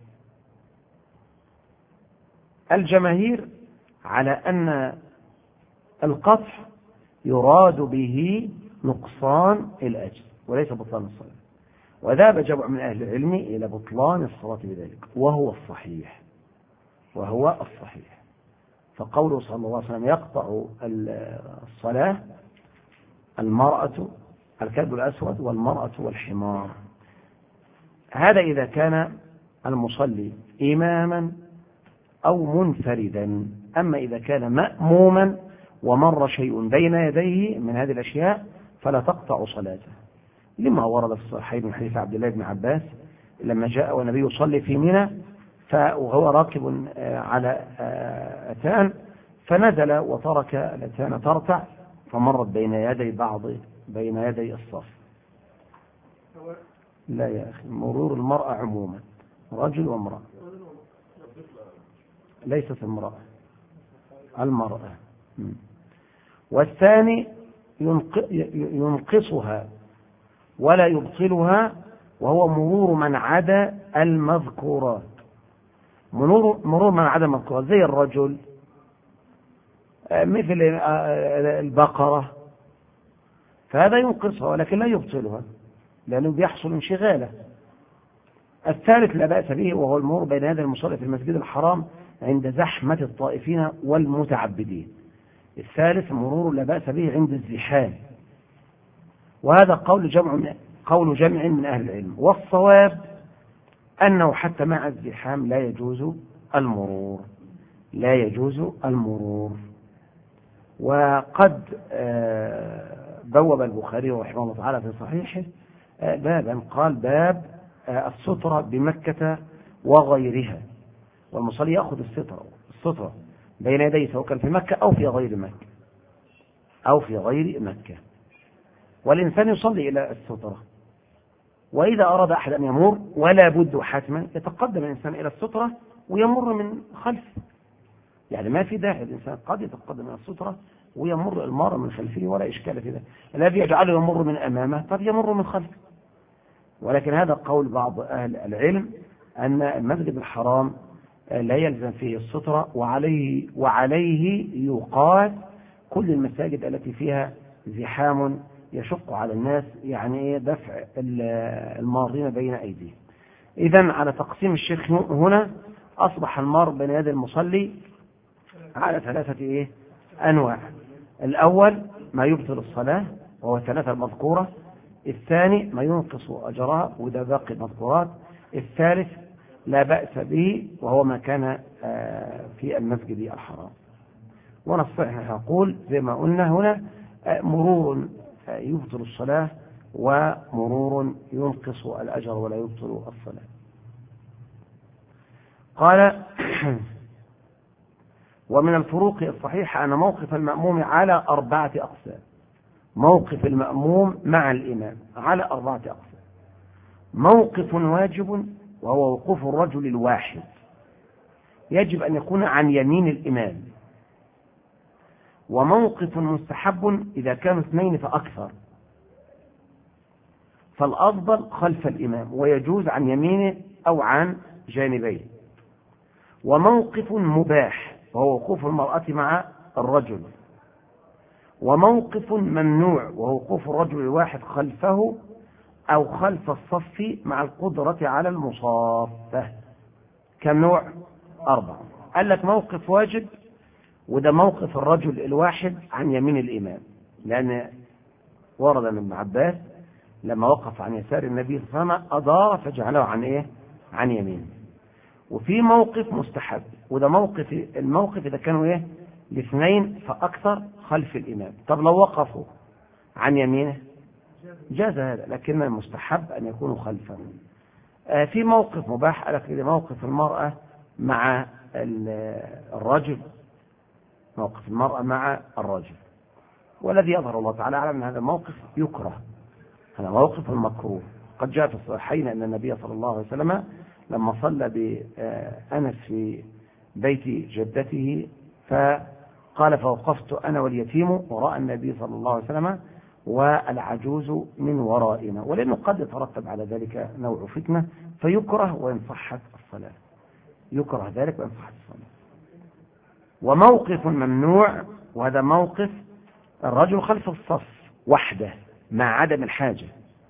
الجماهير على أن القطع يراد به نقصان الأجر وليس بطلان الصلاة، وذهب جمع من أهل العلم إلى بطلان الصلاة بذلك، وهو الصحيح. فقوله صلى الله عليه وسلم يقطع الصلاة المرأة الكلب الأسود والمرأة والحمار، هذا إذا كان المصلي إماما أو منفردا. أما إذا كان مأموما ومر شيء بين يديه من هذه الأشياء فلا تقطع صلاته، لما ورد في الصحيحين من حديث عبد الله بن عباس لما جاء والنبي يصلي في منى وهو راكب على أتان، فنزل وترك الأتان ترتع فمرت بين يدي الصف. لا يا أخي، مرور المرأة عموما رجل وامرأة، ليست المرأة. والثاني ينقصها ولا يبطلها، وهو مرور من عدا المذكورات. مرور من عدا المذكورات زي الرجل، مثل البقرة، فهذا ينقصها ولكن لا يبطلها لأنه بيحصل انشغاله. الثالث لا بأس به، وهو المرور بين يدي المصلي في المسجد الحرام عند زحمة الطائفين والمتعبدين. الثالث مرور لا بأس به عند الزحام، وهذا قول جمع من أهل العلم. والصواب أنه حتى مع الزحام لا يجوز المرور. وقد بوب البخاري رحمه الله تعالى في صحيحه بابا قال باب السترة بمكة وغيرها، والمصلي يأخذ السترة بين يديه سواء كان في مكة أو في غير مكة. والإنسان يصلي إلى السترة، وإذا أراد أحد أن يمر ولا بد حتما يتقدم الإنسان إلى السترة ويمر من خلفه، يعني ما في داعي الإنسان قد يتقدم إلى السترة ويمر المار من خلفه ولا إشكال في ذلك. الذي يجعله يمر من أمامه قد يمر من خلفه. ولكن هذا قول بعض أهل العلم أن المسجد الحرام لا يلزم فيه السترة، وعليه يقال كل المساجد التي فيها زحام يشق على الناس، يعني دفع المارين بين أيديهم. إذن على تقسيم الشيخ هنا أصبح المار بين يدي المصلي على 3 أنواع. الأول ما يبطل الصلاة وهو 3 المذكورة، الثاني ما ينقص أجرها وده باقي المذكورات، الثالث لا بأس به وهو ما كان في المسجد الحرام. ونصحح نقول زي ما قلنا هنا مرور يبطل الصلاة ومرور ينقص الأجر ولا يبطل الصلاة. قال ومن الفروق الصحيحة أن موقف المأموم على 4 أقسام. موقف المأموم مع الإمام على 4 أقسام. موقف واجب وهو وقوف الرجل الواحد، يجب أن يكون عن يمين الإمام. وموقف مستحب إذا كانوا 2 فأكثر، فالأفضل خلف الإمام ويجوز عن يمينه أو عن جانبيه. وموقف مباح وهو وقوف المرأة مع الرجل. وموقف ممنوع وهو وقوف الرجل الواحد خلفه أو خلف الصف مع القدرة على المصافة. كم نوع؟ 4. قال لك موقف واجب، وده موقف الرجل الواحد عن يمين الإمام، لأن ورد من ابن عباس لما وقف عن يسار النبي صلى الله عليه وسلم أدار فجعله عن يمينه. وفي موقف مستحب، وده الموقف إذا كانوا 2 فأكثر خلف الإمام. طب لو وقفوا عن يمينه جاز هذا، لكن المستحب أن يكونوا خلفه. في موقف مباح قال لك موقف المرأة مع الرجل، موقف المرأة مع الرجل، والذي يظهر الله تعالى أعلم أن هذا الموقف يكره، هذا موقف المكروه قد جاء في الصحيحين أن النبي صلى الله عليه وسلم لما صلى بأنس في بيت جدته فقال فوقفت أنا واليتيم وراء النبي صلى الله عليه وسلم والعجوز من ورائنا، ولأنه قد يترتب على ذلك نوع فتنة فيكره وإن صحت الصلاة، يكره ذلك وإن صحت الصلاة. وموقف ممنوع، وهذا موقف الرجل خلف الصف وحده مع عدم الحاجة،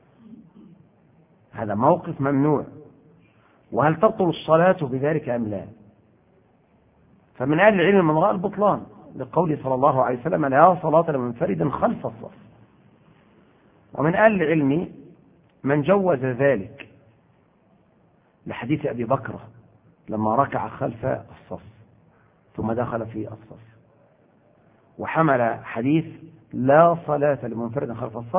هذا موقف ممنوع. وهل تبطل الصلاة بذلك أم لا؟ فمن أهل العلم من رأى البطلان لقوله صلى الله عليه وسلم لا صلاة لمنفرد خلف الصف، ومن أهل العلم من جوز ذلك لحديث أبي بكر لما ركع خلف الصف ثم دخل في الصف، وحمل حديث لا صلاة لمنفرد خلف الصف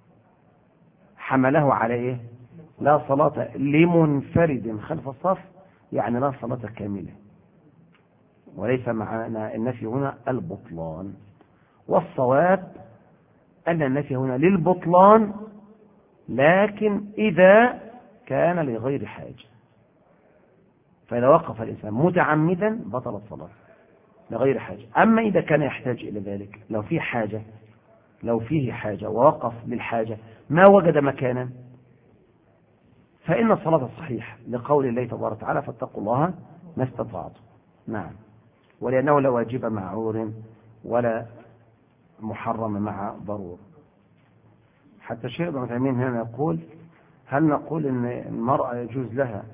حمله على إيه؟ لا صلاة لمنفرد خلف الصف، يعني لا صلاة كاملة، وليس معنا النفي هنا البطلان. والصواب أن النفي هنا للبطلان، لكن إذا كان لغير حاجة، فإذا وقف الإنسان متعمدا بطل الصلاة لغير حاجة. أما إذا كان يحتاج إلى ذلك، لو فيه حاجة ووقف للحاجة ما وجد مكانا، فإن الصلاة الصحيحة لقول الله تبارك وتعالى فاتقوا الله ما استطعتم. نعم، ولأنه لا واجب مع عور ولا محرم مع ضرور. حتى الشيخ ابن عثيمين هنا يقول هل نقول ان المرأة يجوز لها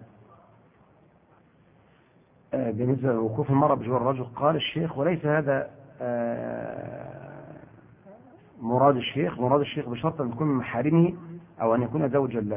بالنسبة لوقوف المرأة بجوار الرجل؟ قال الشيخ وليس هذا مراد الشيخ بشرط أن تكون من محارمه أو أن يكون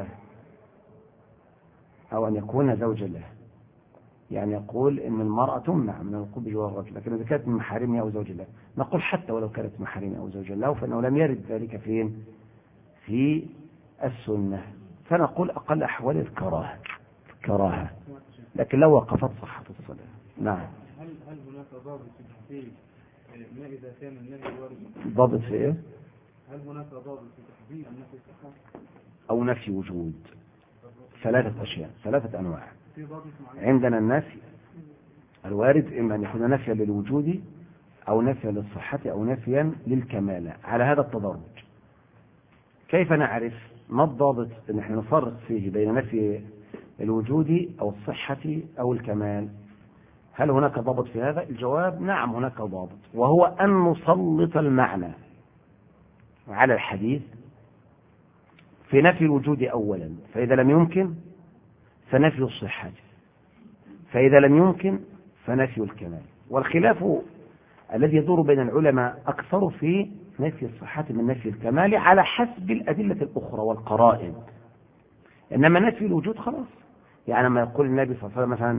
زوجا له، يعني يقول إن المرأة تمنع من الوقوف بجوار الرجل، لكن إذا كانت من محارمه أو زوج له نقول حتى ولو كانت محارمه أو زوج له فإنه لم يرد ذلك فين؟ في السنة، فنقول أقل أحوال الكراهة، لكن لو وقفت صحة الصلاة. نعم. هل هناك ضابط في تحديد ما إذا كان النفي وارد؟ ضابط في إيه؟ هل هناك ضابط في تحديد النفي صحة أو نفي وجود؟ ثلاثة أشياء، ثلاثة أنواع. في ضابط معين؟ عندنا النفي الوارد إما أن يكون نفيا للوجود أو نفيا للصحة أو نفيا للكمال، على هذا التدرج. كيف نعرف ما الضابط أن احنا نفرق فيه بين نفي الوجود أو الصحة أو الكمال؟ هل هناك ضابط في هذا؟ الجواب نعم هناك ضابط، وهو أن نسلط المعنى على الحديث في نفي الوجود أولا، فإذا لم يمكن فنفي الصحة، فإذا لم يمكن فنفي الكمال. والخلاف الذي يدور بين العلماء أكثر في نفي الصحة من نفي الكمال على حسب الأدلة الأخرى والقرائن. إنما نفي الوجود خلاص، يعني ما يقول النبي صلى الله عليه وسلم مثلا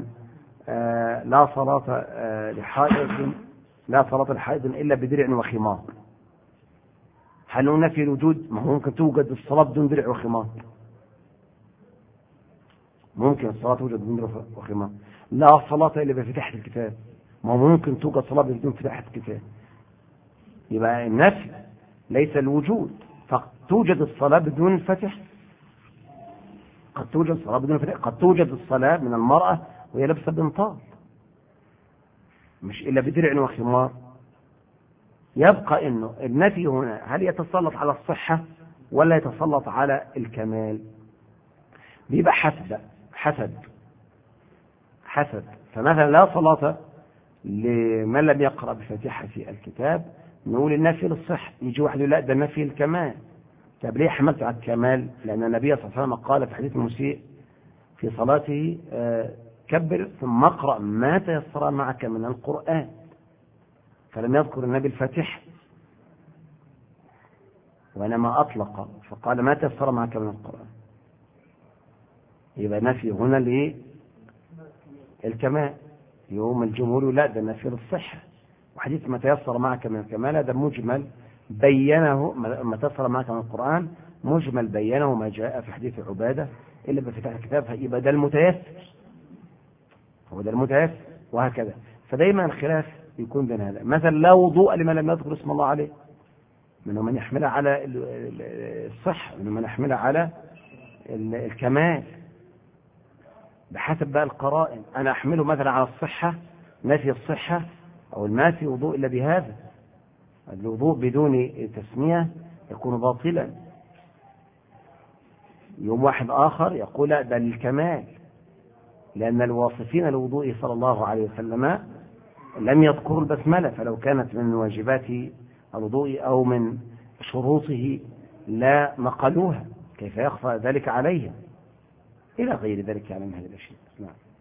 لا صلاة لحائض إلا بدرع وخمار، هل هو نفي الوجود؟ ما هو ممكن توجد الصلاة بدون درع وخمار، ممكن الصلاة توجد بدون درع وخمار. لا صلاة إلا بفتحة الكتاب، ما هو ممكن توجد صلاة بدون فتحة الكتاب. يبقى النفي ليس الوجود، فتوجد الصلاة بدون فتح، قد توجد الصلاة بدون فتح، قد توجد الصلاة من المرأة وهي لابسة بنطال، مش إلا بدرع وخمار. يبقى إنه النفي هنا هل يتسلط على الصحة ولا يتسلط على الكمال؟ بيبقى حسب. فمثلا لا صلاة لمن لم يقرأ بفاتحة الكتاب، نقول النفي للصحة. يجي واحد يقول لا ده النفي الكمال. طب ليه حملت على الكمال؟ لأن النبي صلى الله عليه وسلم قال في حديث المسيء في صلاته كبر ثم اقرأ ما تيسر معك من القرآن، فلم يذكر النبي الفاتحة وإنما أطلق فقال ما تيسر معك من القرآن. يبقى نفي هنا للكمال. يوم الجمهور لا ده نفي للصحة، وحديث ما تيسر معك من الكمال هذا مجمل بينه، ما تيسر معك من القرآن مجمل بينه ما جاء في حديث عبادة إلا بفتح الكتاب، يبقى ده المتيسر، هو ده المتيسر، وهكذا. فدايما الخلاف يكون بين هذا. مثلا لا وضوء لمن لم يذكر اسم الله عليه، منهم من يحملها على الصحة، منهم من يحملها على الكمال بحسب بقى القرائن. أنا أحمله مثلا على الصحة، نفي الصحة أو ما في وضوء إلا بهذا. الوضوء بدون تسمية يكون باطلا. يوم واحد آخر يقول لا ده للكمال، لأن الواصفين لوضوءه صلى الله عليه وسلم لم يذكروا البسملة، فلو كانت من واجبات الوضوء أو من شروطه لا نقلوها، كيف يخفى ذلك عليهم إلى غير ذلك يعني من هذه الأشياء. نعم.